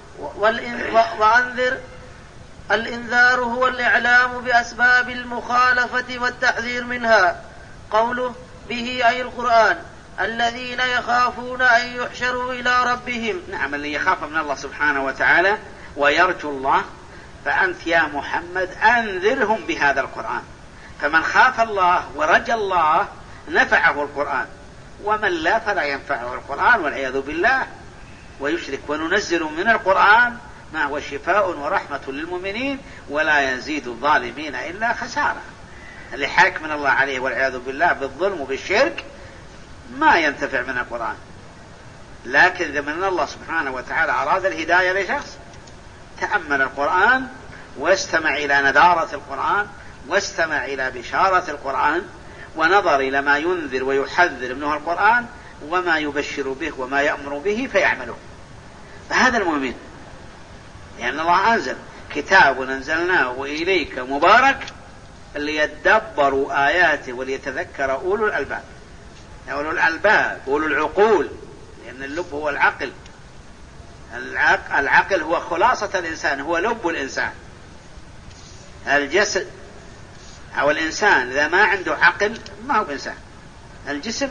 وأنذر الإنذار هو الإعلام بأسباب المخالفة والتحذير منها. قوله به أي القرآن الذين يخافون أن يحشروا إلى ربهم. نعم، اللي يخاف من الله سبحانه وتعالى ويرجو الله، فأنت يا محمد أنذرهم بهذا القرآن. فمن خاف الله ورجى الله نفعه القرآن، ومن لا فلا ينفعه القرآن والعياذ بالله ويشرك. وننزل من القرآن ما هو شفاء ورحمة للمؤمنين ولا يزيد الظالمين إلا خسارة. اللي حاك من الله عليه والعياذ بالله بالظلم وبالشرك ما ينتفع من القرآن. لكن إذا من الله سبحانه وتعالى أراد الهداية لشخص تأمل القرآن واستمع إلى نذارة القرآن واستمع إلى بشارة القرآن ونظر إلى ما ينذر ويحذر منه القرآن وما يبشر به وما يأمر به فيعمله. فهذا المؤمن، لأن الله أنزل كتاب أنزلناه إليك مبارك ليدبروا آياته وليتذكر أولو الألباب. أولو الألباب أولو العقول، لأن اللب هو العقل. العقل, العقل هو خلاصة الإنسان، هو لب الإنسان. الجسد أو الإنسان إذا ما عنده عقل ما هو إنسان. الجسم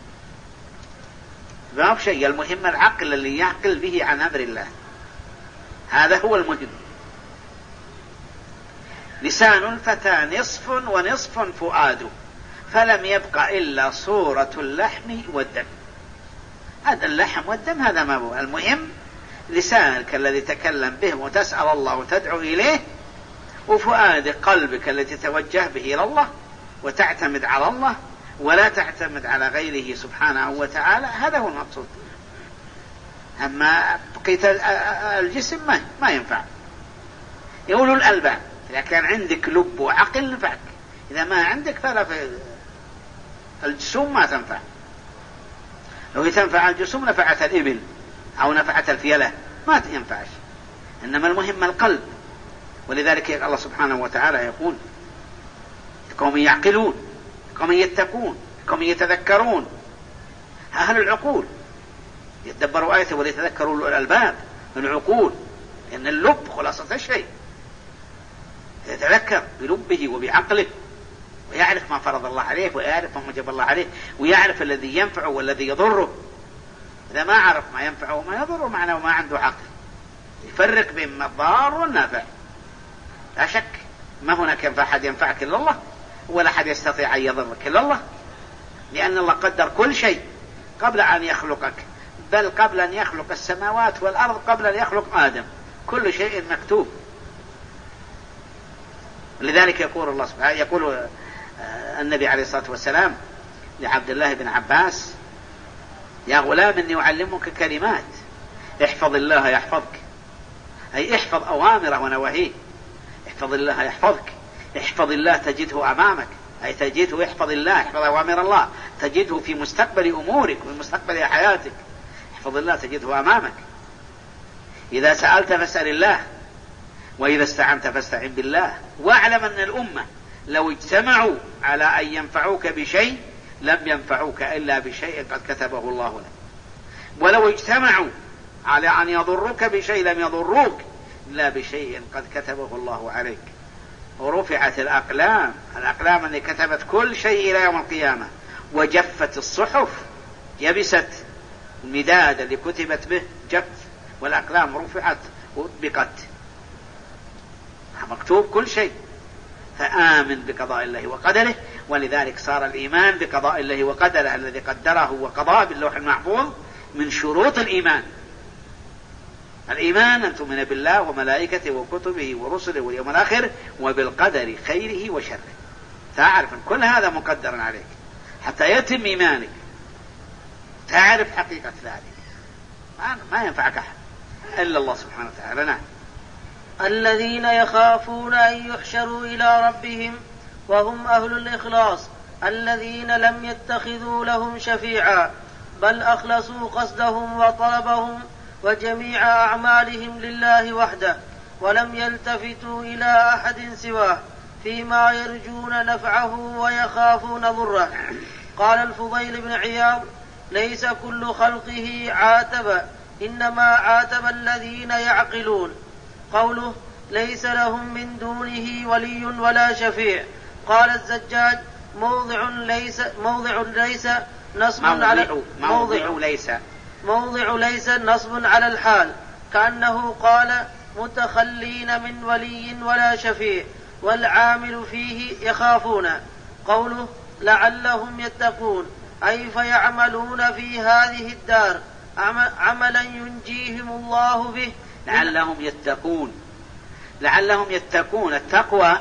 ما هو شيء. المهم العقل اللي يعقل به عن أمر الله، هذا هو المهم. لسان الفتى نصف ونصف فؤاده فلم يبق إلا صورة اللحم والدم. هذا اللحم والدم هذا ما هو المهم. لسانك الذي تكلم به وتسأل الله وتدعو إليه، وفؤادك قلبك الذي تتوجه به إلى الله وتعتمد على الله ولا تعتمد على غيره سبحانه وتعالى. هذا هو المقصود. أما بقية الجسم ما, ما ينفع. يقولوا الألباب إذا كان عندك لب وعقل نفعك، إذا ما عندك فلا في الجسوم ما تنفع. لو تنفع الجسوم نفعت الإبل أو نفعت الفيلة ما ينفعش. إنما المهم القلب. ولذلك الله سبحانه وتعالى يقول قوم يعقلون، قوم يتقون، قوم يتذكرون. أهل العقول يتدبروا آيته وليتذكروا الألباب العقول، لأن اللب خلاصة الشيء. يتذكر بلبه وبعقله ويعرف ما فرض الله عليه ويعرف ما وجب الله عليه ويعرف الذي ينفعه والذي يضره. إذا ما عرف ما ينفعه وما يضره معناه ما عنده عقل يفرق بين الضار والنافع. لا شك ما هناك أحد ينفعك إلا الله ولا أحد يستطيع أن يضرك إلا الله، لأن الله قدر كل شيء قبل أن يخلقك، بل قبل أن يخلق السماوات والأرض، قبل أن يخلق آدم. كل شيء مكتوب. لذلك يقول الله سبحانه يقول النبي عليه الصلاة والسلام لعبد الله بن عباس يا غلام إني أعلمك كلمات احفظ الله يحفظك. أي احفظ أوامره ونواهيه. احفظ الله يحفظك. احفظ الله تجده أمامك، أي تجده احفظ الله، احفظ أوامر الله تجده في مستقبل أمورك وفي مستقبل حياتك. احفظ الله تجده أمامك. إذا سألت فاسأل الله، وإذا استعنت فاستعن بالله. واعلم أن الأمة لو اجتمعوا على أن ينفعوك بشيء لم ينفعوك إلا بشيء قد كتبه الله لك، ولو اجتمعوا على أن يضروك بشيء لم يضروك إلا بشيء قد كتبه الله عليك. ورفعت الأقلام، الأقلام التي كتبت كل شيء إلى يوم القيامة، وجفت الصحف، يبست المداد اللي كتبت به جف، والأقلام رفعت وأطبقت، مكتوب كل شيء. فآمن بقضاء الله وقدره. ولذلك صار الإيمان بقضاء الله وقدره الذي قدره وقضاه باللوح المحفوظ من شروط الإيمان. الإيمان أن تؤمن بالله وملائكته وكتبه ورسله واليوم الآخر وبالقدر خيره وشره. تعرف أن كل هذا مقدر عليك حتى يتم إيمانك، تعرف حقيقة ذلك. ما ينفعك أحد إلا الله سبحانه وتعالى. نعم. الذين يخافون أن يحشروا إلى ربهم وهم أهل الإخلاص الذين لم يتخذوا لهم شفيعا بل أخلصوا قصدهم وطلبهم وجميع أعمالهم لله وحده ولم يلتفتوا إلى أحد سواه فيما يرجون نفعه ويخافون ضره. قال الفضيل بن عياض: ليس كل خلقه عاتب إنما عاتب الذين يعقلون. قوله: ليس لهم من دونه ولي ولا شفيع. قال الزجاج: موضع ليس موضع ليس نصب موضع على موضع ليس موضع ليس نصب على الحال، كأنه قال: متخلين من ولي ولا شفيع، والعامل فيه يخافون. قوله: لعلهم يتقون أي فيعملون في هذه الدار عملا ينجيهم الله به. لعلهم يتقون لعلهم يتقون التقوى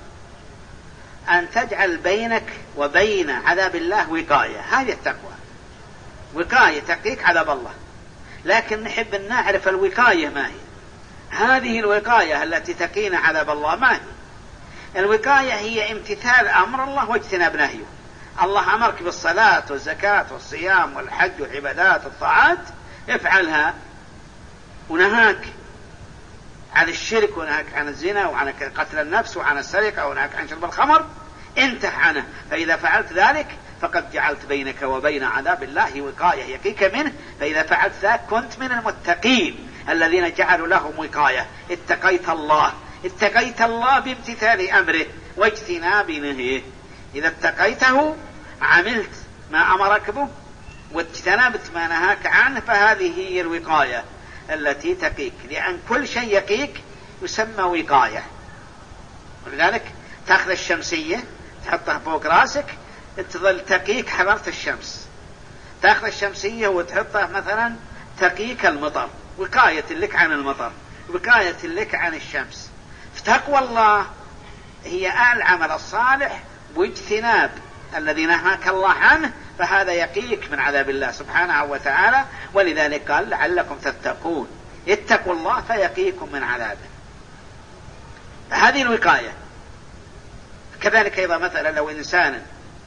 أن تجعل بينك وبين عذاب الله وقاية، هذه التقوى، وقاية تقيك عذاب الله. لكن نحب أن نعرف الوقاية ما هي. هذه الوقاية التي تقينا عذاب الله ما هي؟ الوقاية هي امتثال أمر الله واجتناب نهيه. الله أمرك بالصلاة والزكاة والصيام والحج والعبادات والطاعات، افعلها، ونهاك عن الشرك ونهاك عن الزنا وعن قتل النفس وعن السرقة ونهاك عن شرب الخمر، انتح عنه. فإذا فعلت ذلك فقد جعلت بينك وبين عذاب الله وقاية يقيك منه. فإذا فعلت ذلك كنت من المتقين الذين جعلوا لهم وقاية. اتقيت الله اتقيت الله بامتثال أمره واجتناب نهيه. إذا اتقيته عملت ما أمرك به واجتنبت ما نهاك عنه، فهذه هي الوقاية التي تقيك، لأن كل شيء يقيك يسمى وقاية. ولذلك تأخذ الشمسية تحطها فوق راسك تظل تقيك حرارة الشمس، تأخذ الشمسية وتحطها مثلا تقيك المطر، وقاية لك عن المطر، وقاية لك عن الشمس. فتقوى الله هي العمل الصالح واجتناب الذي نهاك الله عنه، فهذا يقيك من عذاب الله سبحانه وتعالى. ولذلك قال: لعلكم تتقون، اتقوا الله فيقيكم من عذابه. هذه الوقاية. كذلك أيضا مثلا لو إنسان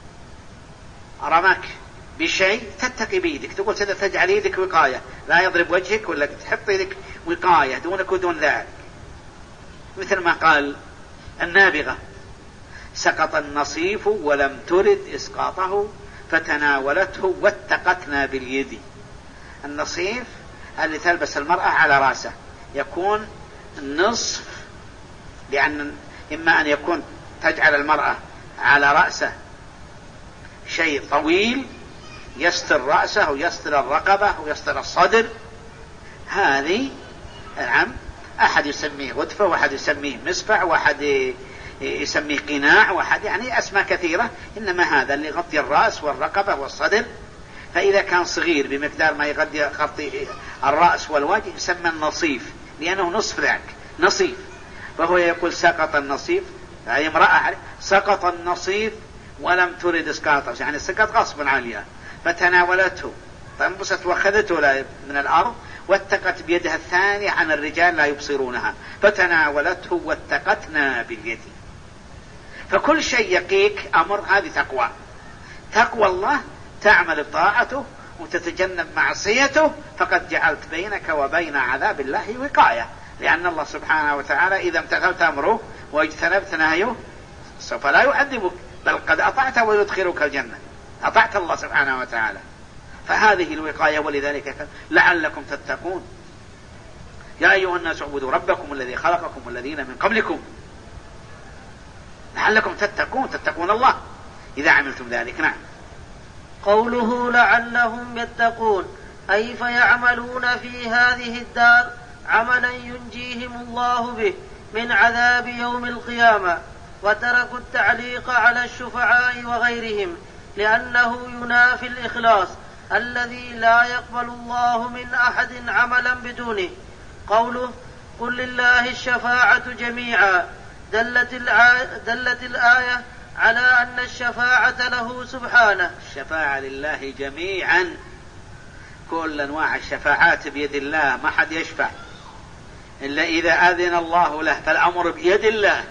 رماك بشيء تتقي بيدك، تقول تجعل يدك وقاية، لا يضرب وجهك ولا تحط يدك وقاية دونك ودون ذلك. مثل ما قال النابغة: سقط النصيف ولم ترد إسقاطه فتناولته واتقتنا باليد. النصيف اللي تلبس المرأة على رأسه يكون نصف، لأن إما أن يكون تجعل المرأة على رأسه شيء طويل يستر رأسه ويستر الرقبة ويستر الصدر، هذه نعم أحد يسميه غدفة، وأحد يسميه مسفع، وأحد يسميه قناع، وأحد يعني أسماء كثيرة. إنما هذا اللي يغطي الرأس والرقبة والصدر. فإذا كان صغير بمقدار ما يغطي الرأس والوجه يسمى النصيف، لأنه نصف ذاك نصيف. فهو يقول: سقط النصيف، يعني امرأة سقط النصيف ولم ترد اسقاطه، يعني سقط غصبا عليها، فتناولته فانبسط واخذته من الأرض واتقت بيدها الثانية عن الرجال لا يبصرونها، فتناولته واتقتنا باليد. فكل شيء يقيك أمر، هذه تقوى. تقوى الله تعمل بطاعته وتتجنب معصيته، فقد جعلت بينك وبين عذاب الله وقاية. لأن الله سبحانه وتعالى إذا امتثلت أمره واجتنبت نهيه سوف لا يعذبك، بل قد أطعت ويدخلك الجنة، أطعت الله سبحانه وتعالى. فهذه الوقاية. ولذلك لعلكم تتقون يا أيها الناس اعبدوا ربكم الذي خلقكم والذين من قبلكم لعلكم تتقون، تتقون الله إذا عملتم ذلك. نعم. قوله لعلهم يتقون أي فيعملون في هذه الدار عملا ينجيهم الله به من عذاب يوم القيامة، وتركوا التعليق على الشفعاء وغيرهم لأنه ينافي الإخلاص الذي لا يقبل الله من أحد عملا بدونه. قوله قل لله الشفاعة جميعا دلت, دلت الآية على أن الشفاعة له سبحانه. الشفاعة لله جميعا، كل أنواع الشفاعات بيد الله، ما حد يشفع إلا إذا أذن الله له، فالأمر بيد الله،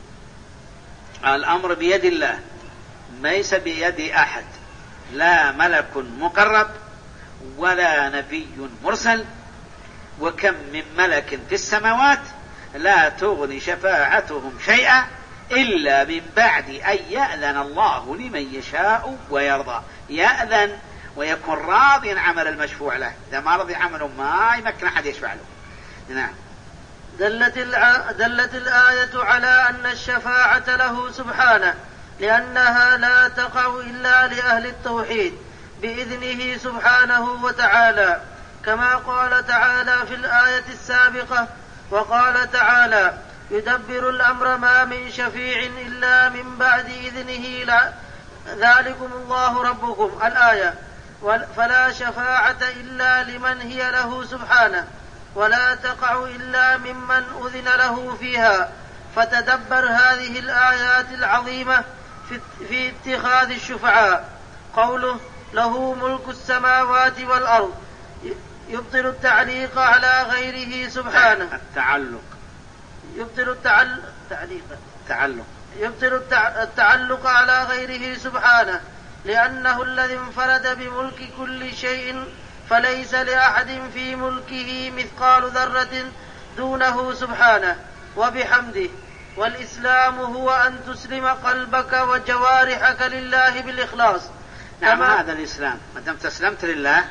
الأمر بيد الله ليس بيد أحد، لا ملك مقرب ولا نبي مرسل. وكم من ملك في السماوات لا تغني شفاعتهم شيئا إلا من بعد أن يأذن الله لمن يشاء ويرضى. يأذن ويكون راضيا عمل المشفوع له، إذا ما رضي عمله ما يمكن أحد يشفع له. نعم. دلت, الع... دلت الآية على أن الشفاعة له سبحانه، لأنها لا تقع إلا لأهل التوحيد بإذنه سبحانه وتعالى، كما قال تعالى في الآية السابقة: وقال تعالى: يدبر الأمر ما من شفيع إلا من بعد إذنه لا... ذلكم الله ربكم. الآية. فلا شفاعة إلا لمن هي له سبحانه، ولا تقع إلا ممن أذن له فيها. فتدبر هذه الآيات العظيمة في اتخاذ الشفعاء. قوله: له ملك السماوات والأرض، يبطل التعليق على غيره سبحانه. التعلق يبطل التعلق تعليق تعلق يبطل التعلق على غيره سبحانه، لأنه الذي انفرد بملك كل شيء، فليس لأحد في ملكه مثقال ذرة دونه سبحانه وبحمده. والإسلام هو أن تسلم قلبك وجوارحك لله بالإخلاص. نعم، هذا الإسلام. ما دام تسلمت لله،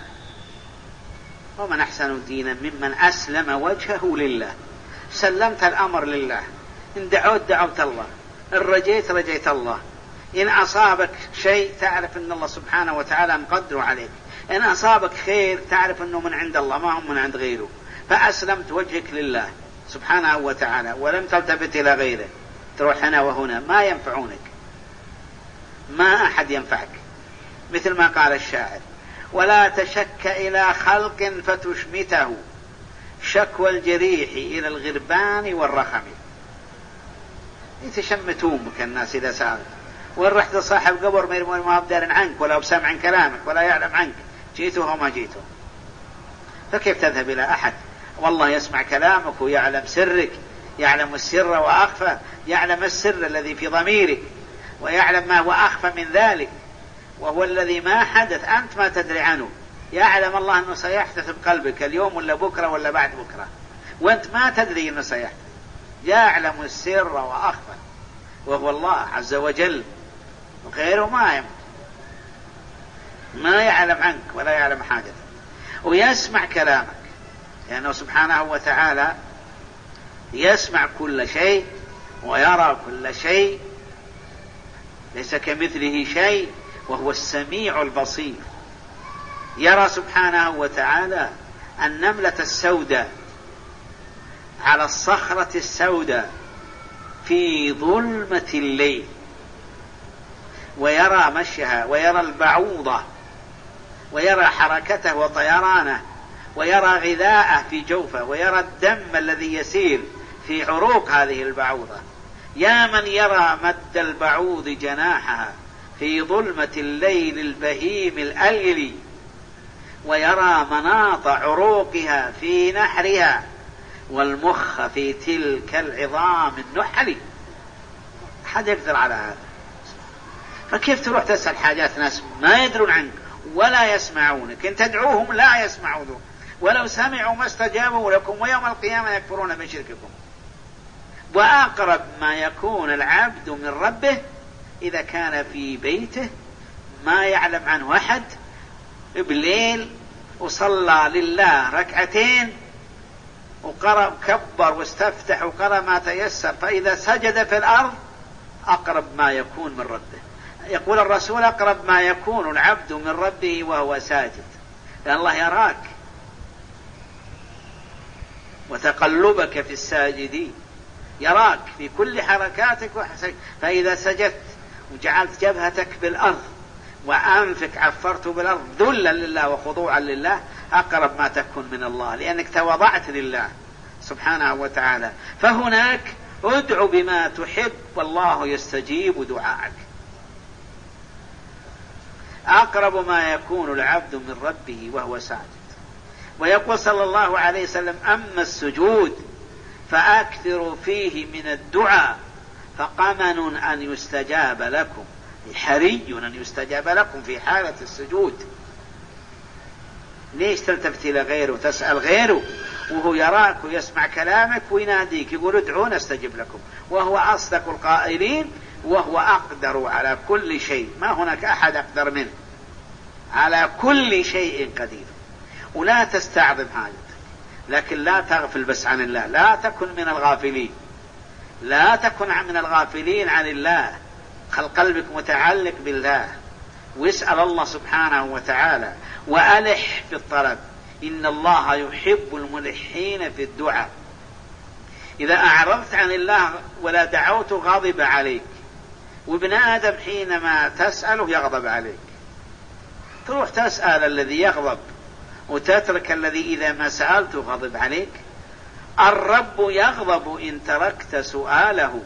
ومن أحسن دينا ممن أسلم وجهه لله. سلمت الأمر لله، إن دعوت دعوت الله، إن رجيت رجيت الله. إن أصابك شيء تعرف أن الله سبحانه وتعالى مقدر عليك، إن أصابك خير تعرف أنه من عند الله ما هم من عند غيره. فأسلمت وجهك لله سبحانه وتعالى، ولم تلتفت إلى غيره. تروح هنا وهنا ما ينفعونك، ما أحد ينفعك. مثل ما قال الشاعر: ولا تشك إلى خلق فتشمته، شكوى الجريح إلى الغربان والرخم. يتشمتونك الناس إذا سألت، وإن رحت صاحب قبر ما أبدار عنك ولا أبسام عن كلامك ولا يعلم عنك، جيته وما جيته. فكيف تذهب إلى أحد والله يسمع كلامك ويعلم سرك، يعلم السر وأخفى، يعلم السر الذي في ضميرك ويعلم ما هو أخفى من ذلك، وهو الذي ما حدث أنت ما تدري عنه. يعلم الله أنه سيحدث بقلبك اليوم ولا بكرة ولا بعد بكرة، وأنت ما تدري أنه سيحدث. يعلم السر وأخفى، وهو الله عز وجل، وغيره ما يمت. ما يعلم عنك ولا يعلم حاجتك، ويسمع كلامك، لأنه سبحانه وتعالى يسمع كل شيء ويرى كل شيء، ليس كمثله شيء وهو السميع البصير. يرى سبحانه وتعالى النملة السوداء على الصخرة السوداء في ظلمة الليل، ويرى مشيها، ويرى البعوضة، ويرى حركته وطيرانه، ويرى غذاءه في جوفه، ويرى الدم الذي يسيل في عروق هذه البعوضة. يا من يرى مد البعوض جناحها في ظلمة الليل البهيم الأليل، ويرى مناط عروقها في نحرها، والمخ في تلك العظام النحل. حد يقدر على هذا؟ فكيف تروح تسأل حاجات ناس ما يدرون عنك ولا يسمعونك؟ إن تدعوهم لا يسمعون، ولو سمعوا ما استجابوا لكم، ويوم القيامة يكفرون بشرككم. وأقرب ما يكون العبد من ربه إذا كان في بيته ما يعلم عنه أحد، بالليل وصلى لله ركعتين وقرأ كبر واستفتح وقرأ ما تيسر، فإذا سجد في الأرض أقرب ما يكون من ربه. يقول الرسول: أقرب ما يكون العبد من ربه وهو ساجد، لأن الله يراك وتقلبك في الساجدين، يراك في كل حركاتك وحسك. فإذا سجدت وجعلت جبهتك بالأرض وأنفك عفرت بالأرض ذلا لله وخضوعا لله، أقرب ما تكون من الله، لأنك تواضعت لله سبحانه وتعالى. فهناك ادع بما تحب والله يستجيب دعاءك. أقرب ما يكون العبد من ربه وهو ساجد. ويقول صلى الله عليه وسلم: أما السجود فأكثروا فيه من الدعاء فقمن أن يستجاب لكم، حري أن يستجاب لكم في حالة السجود. ليش تلتفت إلى غيره وتسأل غيره وهو يراك ويسمع كلامك ويناديك يقول ادعون استجب لكم، وهو أصدق القائلين وهو أقدر على كل شيء، ما هناك أحد أقدر منه، على كل شيء قدير. ولا تستعظم حاجتك، لكن لا تغفل بس عن الله، لا تكن من الغافلين، لا تكن من الغافلين عن الله، خل قلبك متعلق بالله واسأل الله سبحانه وتعالى وألح في الطلب. إن الله يحب الملحين في الدعاء. إذا أعرضت عن الله ولا دعوت غضب عليك، وابن آدم حينما تسأله يغضب عليك، تروح تسأل الذي يغضب وتترك الذي إذا ما سألته غضب عليك. الرب يغضب إن تركت سؤاله،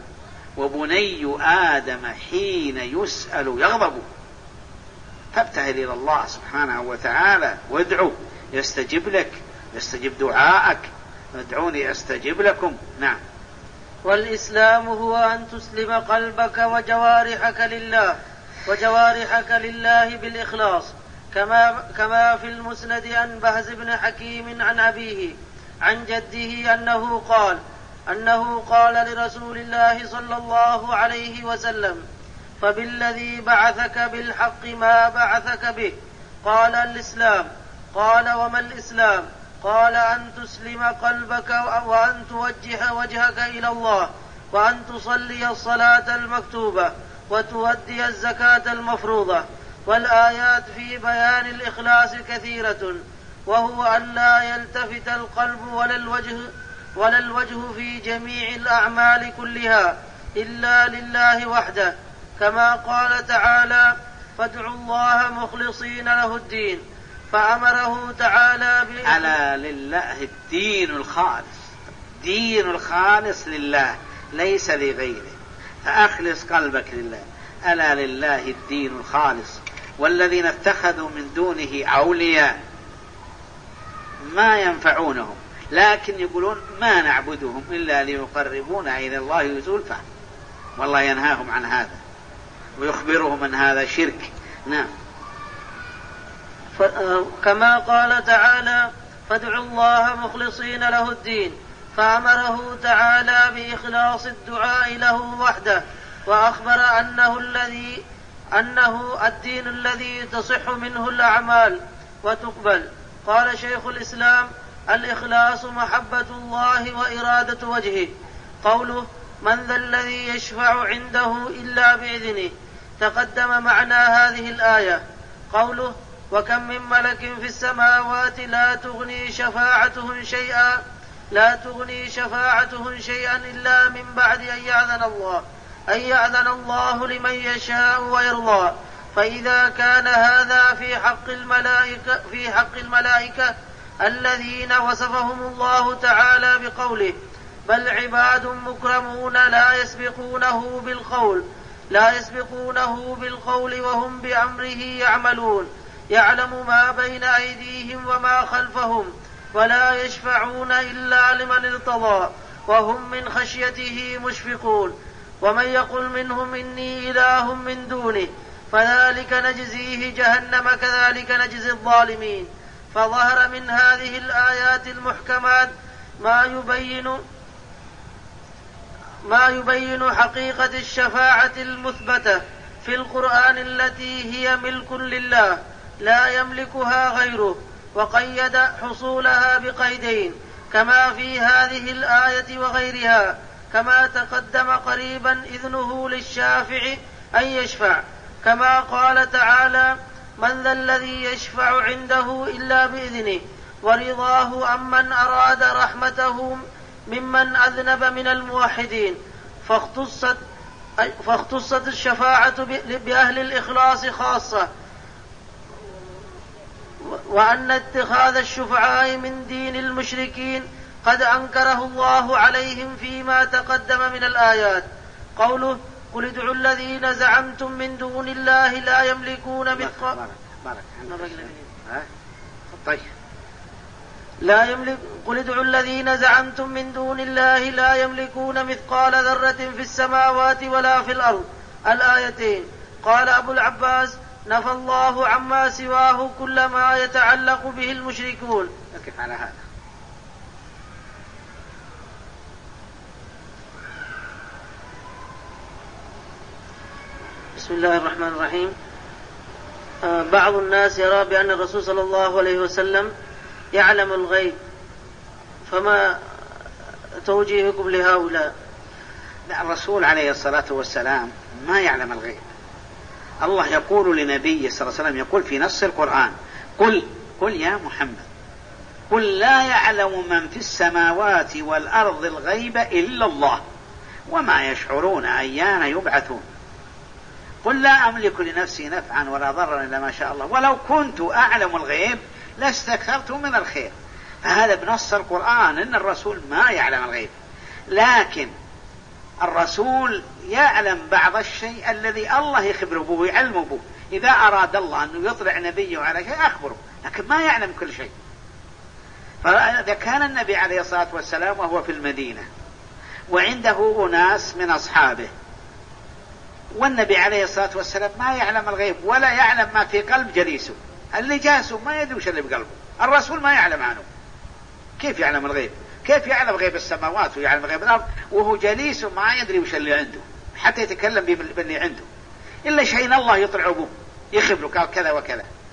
وبني آدم حين يسأل يغضب. فابتهل إلى الله سبحانه وتعالى وادعو يستجب لك، يستجب دعاءك، ادعوني استجب لكم. نعم. والإسلام هو أن تسلم قلبك وجوارحك لله وجوارحك لله بالإخلاص، كما كما في المسند عن بهز بن حكيم عن أبيه عن جده أنه قال أنه قال لرسول الله صلى الله عليه وسلم: فبالذي بعثك بالحق ما بعثك به. قال: الإسلام. قال: وما الإسلام؟ قال: أن تسلم قلبك وأن توجه وجهك إلى الله، وأن تصلي الصلاة المكتوبة، وتؤدي الزكاة المفروضة. والآيات في بيان الإخلاص كثيرة، وهو أن لا يلتفت القلب ولا الوجه ولا الوجه في جميع الأعمال كلها إلا لله وحده، كما قال تعالى: فادعوا الله مخلصين له الدين. فأمره تعالى ب... ألا لله الدين الخالص، دين الخالص لله ليس لغيره، فأخلص قلبك لله. ألا لله الدين الخالص. والذين اتخذوا من دونه أولياء ما ينفعونهم، لكن يقولون ما نعبدهم إلا ليقربونا إلى الله زلفى، والله ينهاهم عن هذا ويخبرهم أن هذا شرك. نعم. كما قال تعالى: فادعوا الله مخلصين له الدين. فأمره تعالى بإخلاص الدعاء له وحده، وأخبر أنه الذي أنه الدين الذي تصح منه الأعمال وتقبل. قال شيخ الإسلام: الإخلاص محبة الله وإرادة وجهه. قوله: من ذا الذي يشفع عنده إلا بإذنه، تقدم معنى هذه الآية. قوله: وكم من ملك في السماوات لا تغني شفاعتهم شيئا لا تغني شفاعتهم شيئا إلا من بعد أن يأذن الله أن يأذن الله لمن يشاء ويرضى. فإذا كان هذا في حق الملائكة في حق الملائكة الذين وصفهم الله تعالى بقوله: بل عباد مكرمون لا يسبقونه بالقول لا يسبقونه بالقول وهم بأمره يعملون، يعلم ما بين أيديهم وما خلفهم، ولا يشفعون إلا لمن ارتضى، وهم من خشيته مشفقون. ومن يقل منهم إني إله من دونه فذلك نجزيه جهنم كذلك نجزي الظالمين. فظهر من هذه الآيات المحكمات ما يبين ما يبين حقيقة الشفاعة المثبتة في القرآن التي هي ملك لله لا يملكها غيره، وقيد حصولها بقيدين كما في هذه الآية وغيرها، كما تقدم قريبا إذنه للشافع أن يشفع، كما قال تعالى: من ذا الذي يشفع عنده إلا بإذنه، ورضاه أمن أراد رحمته ممن أذنب من الموحدين. فاختصت, فاختصت الشفاعة بأهل الإخلاص خاصة، وأن اتخاذ الشفعاء من دين المشركين قد أنكره الله عليهم فيما تقدم من الآيات. قوله: قل ادعوا الذين زعمتم من دون الله لا يملكون مثقال. طيب لا يملك قل ادعوا الذين زعمتم من دون الله لا يملكون مثقال ذرة في السماوات ولا في الأرض الآيتين. قال أبو العباس نفى الله عما سواه كل ما يتعلق به المشركون. أكف على هذا. بسم الله الرحمن الرحيم. آه بعض الناس يرى بأن الرسول صلى الله عليه وسلم يعلم الغيب، فما توجيهكم لهؤلاء؟ لا، الرسول عليه الصلاة والسلام ما يعلم الغيب. الله يقول لنبيه صلى الله عليه وسلم، يقول في نص القرآن: قل قل يا محمد قل لا يعلم من في السماوات والأرض الغيب إلا الله وما يشعرون أيان يبعثون. قل لا أملك لنفسي نفعا ولا ضرا إلا ما شاء الله ولو كنت أعلم الغيب لاستكثرت من الخير. فهذا بنص القرآن أن الرسول ما يعلم الغيب، لكن الرسول يعلم بعض الشيء الذي الله يخبره به ويعلمه به. إذا أراد الله أنه يطلع نبيه على شيء أخبره، لكن ما يعلم كل شيء. فإذا كان النبي عليه الصلاة والسلام وهو في المدينة وعنده أناس من أصحابه، والنبي عليه الصلاة والسلام ما يعلم الغيب ولا يعلم ما في قلب جليسه، اللي جالسه ما يدري وش اللي بقلبه، الرسول ما يعلم عنه، كيف يعلم الغيب؟ كيف يعلم غيب السماوات ويعلم غيب الأرض وهو جليسه ما يدري وش اللي عنده حتى يتكلم باللي عنده؟ إلا شيء الله يطلع به يخبره قال كذا وكذا.